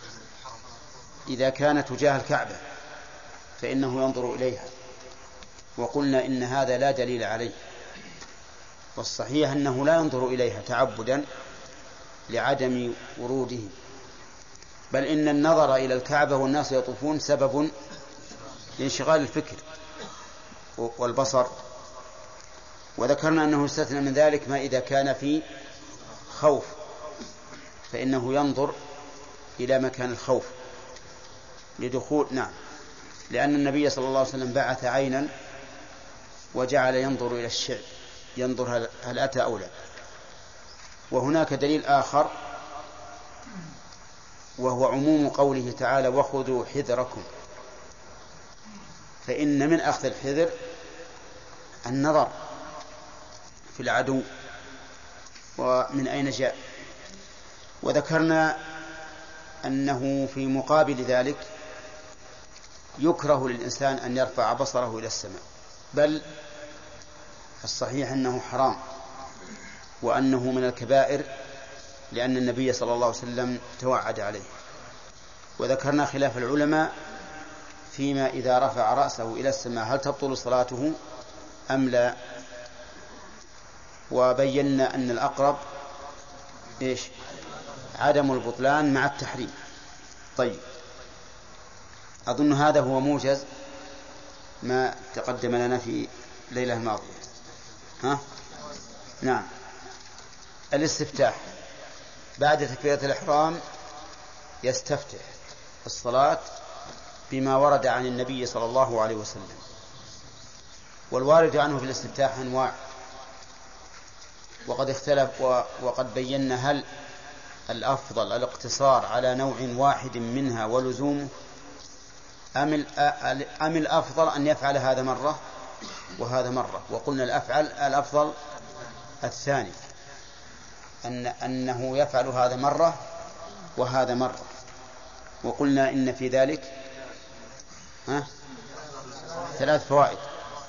إذا كان تجاه الكعبة فإنه ينظر إليها، وقلنا إن هذا لا دليل عليه، والصحيح أنه لا ينظر إليها تعبدا لعدم وروده، بل إن النظر إلى الكعبة والناس يطوفون سبب لانشغال الفكر والبصر. وذكرنا أنه استثنى من ذلك ما إذا كان في خوف، فإنه ينظر إلى مكان الخوف لدخول نعم لأن النبي صلى الله عليه وسلم بعث عينا وجعل ينظر إلى الشعب، ينظر هل أتى أو لا. وهناك دليل آخر وهو عموم قوله تعالى وخذوا حذركم، فإن من أخذ الحذر النظر في العدو ومن أين جاء. وذكرنا أنه في مقابل ذلك يكره للإنسان أن يرفع بصره إلى السماء، بل الصحيح أنه حرام وأنه من الكبائر، لأن النبي صلى الله عليه وسلم توعد عليه. وذكرنا خلاف العلماء فيما إذا رفع رأسه إلى السماء هل تبطل صلاته أم لا، وبينا أن الأقرب إيش؟ عدم البطلان مع التحريم. طيب، أظن هذا هو موجز ما تقدم لنا في ليلة الماضية. ها؟ نعم. الاستفتاح بعد تكبيرة الإحرام يستفتح الصلاة بما ورد عن النبي صلى الله عليه وسلم، والوارد عنه في الاستفتاح أنواع، وقد اختلف وقد بينا هل الأفضل الاقتصار على نوع واحد منها ولزومه أم الأفضل أن يفعل هذا مرة وهذا مرة. وقلنا الأفعل الأفضل الثاني، أن أنه يفعل هذا مرة وهذا مرة. وقلنا إن في ذلك ها ثلاث فوائد: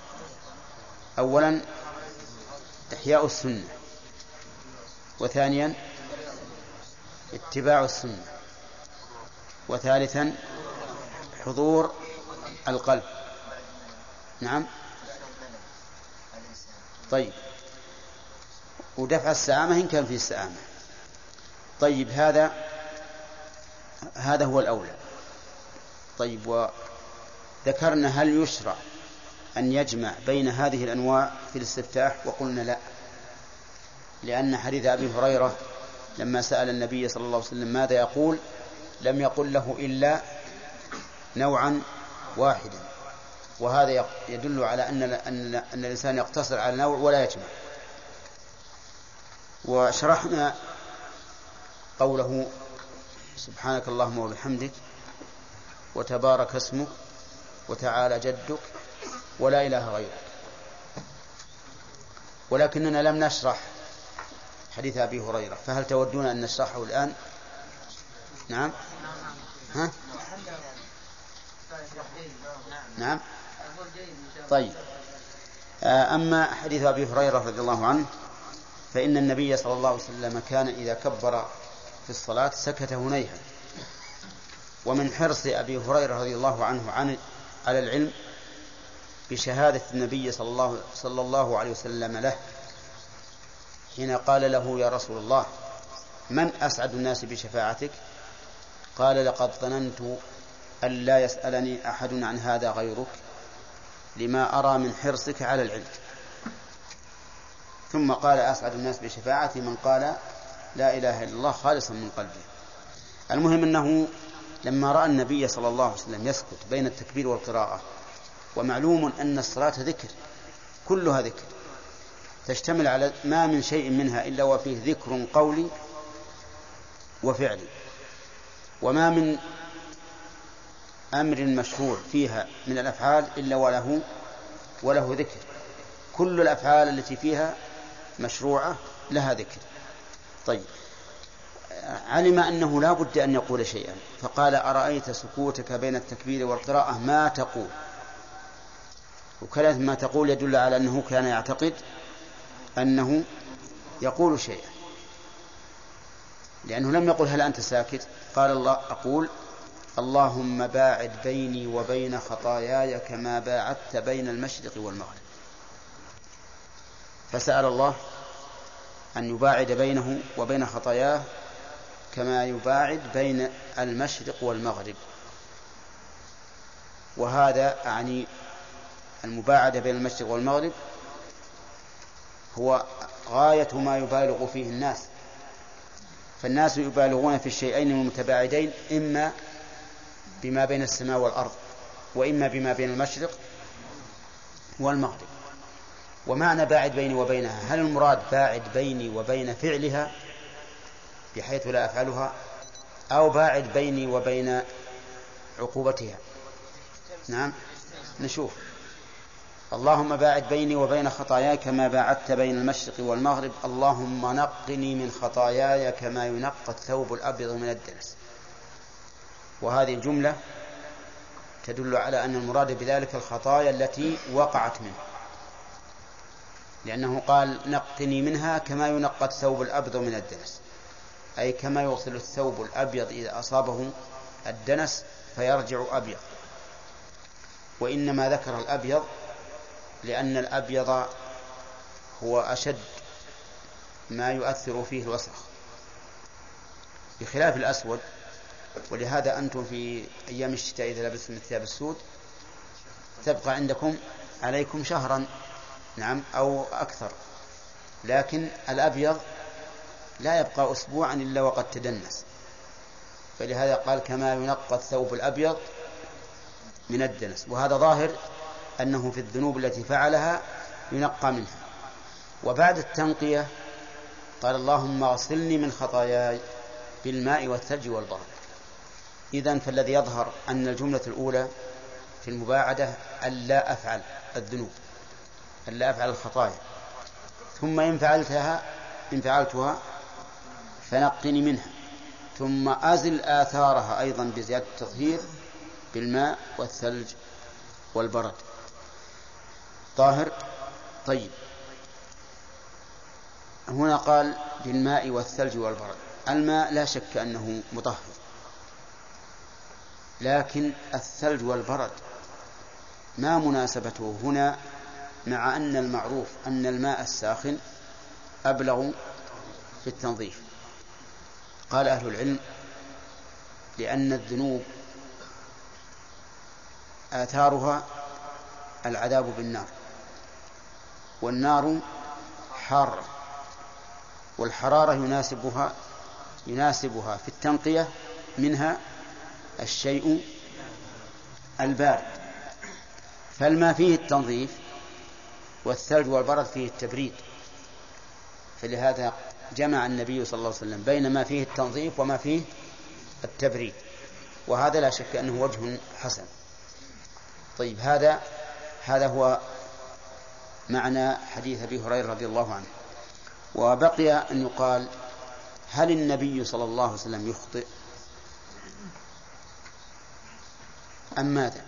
أولا إحياء السنة، وثانيا اتباع السنة، وثالثا حضور القلب. نعم. طيب، ودفع السآمة إن كان في السآمة. طيب، هذا هذا هو الأولى. طيب، وذكرنا هل يشرع أن يجمع بين هذه الأنواع في الاستفتاح؟ وقلنا لا، لأن حديث أبي هريرة لما سأل النبي صلى الله عليه وسلم ماذا يقول لم يقل له إلا نوعا واحدا، وهذا يدل على أن أن الإنسان يقتصر على نوع ولا يجمع. وشرحنا قوله سبحانك اللهم وبحمدك وتبارك اسمك وتعالى جدك ولا إله غيرك، ولكننا لم نشرح حديث أبي هريرة، فهل تودون أن نشرحه الآن؟ نعم. ها؟ نعم. طيب، أما حديث أبي هريرة رضي الله عنه فإن النبي صلى الله عليه وسلم كان إذا كبر في الصلاة سكت هنيها. ومن حرص أبي هريرة رضي الله عنه عن على العلم بشهادة النبي صلى الله, صلى الله عليه وسلم له حين قال له يا رسول الله من أسعد الناس بشفاعتك؟ قال لقد ظننت أن لا يسألني أحد عن هذا غيرك لما أرى من حرصك على العلم. ثم قال أسعد الناس بشفاعتي من قال لا إله إلا الله خالصا من قلبه. المهم أنه لما رأى النبي صلى الله عليه وسلم يسكت بين التكبير والقراءة، ومعلوم أن الصلاة ذكر كلها ذكر تشتمل على ما من شيء منها إلا وفيه ذكر قولي وفعلي، وما من أمر مشروع فيها من الأفعال إلا وله وله ذكر. كل الأفعال التي فيها مشروعة لها ذكر. طيب، علم أنه لا بد أن يقول شيئا فقال أرأيت سكوتك بين التكبير والقراءة ما تقول؟ وكلمة ما تقول يدل على أنه كان يعتقد أنه يقول شيئا، لأنه لم يقل هل أنت ساكت؟ قال الله أقول اللهم باعد بيني وبين خطاياي كما باعدت بين المشرق والمغرب. فسأل الله أن يباعد بينه وبين خطاياه كما يباعد بين المشرق والمغرب. وهذا أعني المباعدة بين المشرق والمغرب هو غاية ما يبالغ فيه الناس، فالناس يبالغون في الشيئين المتباعدين إما بما بين السماء والأرض وإما بما بين المشرق والمغرب. ومعنى باعد بيني وبينها، هل المراد باعد بيني وبين فعلها بحيث لا أفعلها، أو باعد بيني وبين عقوبتها؟ نعم نشوف. اللهم باعد بيني وبين خطاياي كما باعدت بين المشرق والمغرب. اللهم نقني من خطاياي كما ينقى الثوب الأبيض من الدنس. وهذه الجملة تدل على أن المراد بذلك الخطايا التي وقعت منه، لأنه قال نقني منها كما ينقى الثوب الأبيض من الدنس، أي كما يغسل الثوب الأبيض إذا أصابه الدنس فيرجع أبيض. وإنما ذكر الأبيض لأن الأبيض هو أشد ما يؤثر فيه الوسخ بخلاف الأسود. ولهذا أنتم في أيام الشتاء إذا لبستم الثياب السود تبقى عندكم عليكم شهرا، نعم، أو أكثر، لكن الأبيض لا يبقى أسبوعا إلا وقد تدنس. فلهذا قال كما ينقى الثوب الأبيض من الدنس. وهذا ظاهر أنه في الذنوب التي فعلها ينقى منها. وبعد التنقية قال اللهم اغسلني من خطاياي بالماء والثلج والبرد. إذن فالذي يظهر أن الجملة الأولى في المباعدة ألا أفعل الذنوب، ألا أفعل الخطايا، ثم إن فعلتها إن فعلتها فنقني منها، ثم أزل آثارها أيضا بزيادة التطهير بالماء والثلج والبرد. طاهر. طيب، هنا قال بالماء والثلج والبرد. الماء لا شك أنه مطهر، لكن الثلج والبرد ما مناسبته هنا، مع أن المعروف أن الماء الساخن أبلغ في التنظيف؟ قال أهل العلم لأن الذنوب آثارها العذاب بالنار، والنار حارة، والحرارة يناسبها يناسبها في التنقية منها الشيء البارد. فالماء فيه التنظيف والثلج والبرد فيه التبريد، فلهذا جمع النبي صلى الله عليه وسلم بين ما فيه التنظيف وما فيه التبريد، وهذا لا شك أنه وجه حسن. طيب، هذا هذا هو معنى حديث أبي هريرة رضي الله عنه. وبقي أن يقال هل النبي صلى الله عليه وسلم يخطئ أم ماذا؟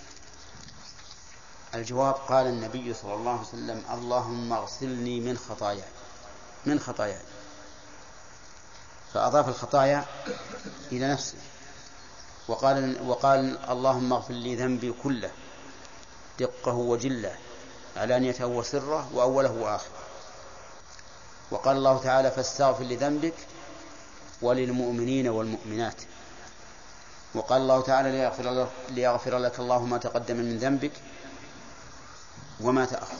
الجواب قال النبي صلى الله عليه وسلم اللهم اغسلني من خطاياي من خطاياي فأضاف الخطايا إلى نفسه، وقال, وقال اللهم اغفر لي ذنبي كله دقه وجله علانيته وسره وأوله وآخره. وقال الله تعالى فاستغفر لذنبك وللمؤمنين والمؤمنات. وقال الله تعالى ليغفر, ليغفر لك الله ما تقدم من ذنبك وما تأخر.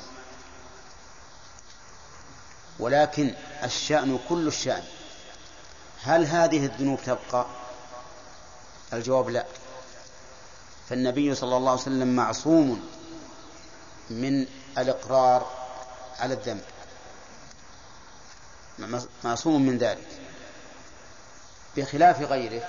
ولكن الشأن كل الشأن، هل هذه الذنوب تبقى؟ الجواب لا. فالنبي صلى الله عليه وسلم معصوم من الإقرار على الذنب، معصوم من ذلك، بخلاف غيره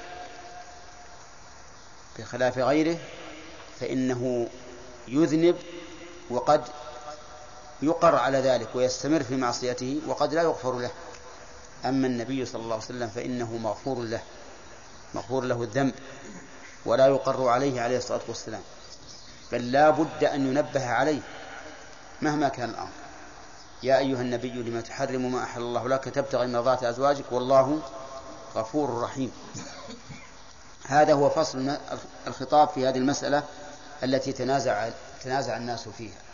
بخلاف غيره فإنه يذنب وقد يقر على ذلك ويستمر في معصيته وقد لا يغفر له. أما النبي صلى الله عليه وسلم فإنه مغفور له مغفور له الذنب ولا يقر عليه عليه الصلاة والسلام، بل لا بد أن ينبه عليه مهما كان الأمر. يا أيها النبي لما تحرم ما أحل الله لك تبتغي مرضات أزواجك والله غفور رحيم. هذا هو فصل الخطاب في هذه المسألة التي تنازع تنازع الناس فيها.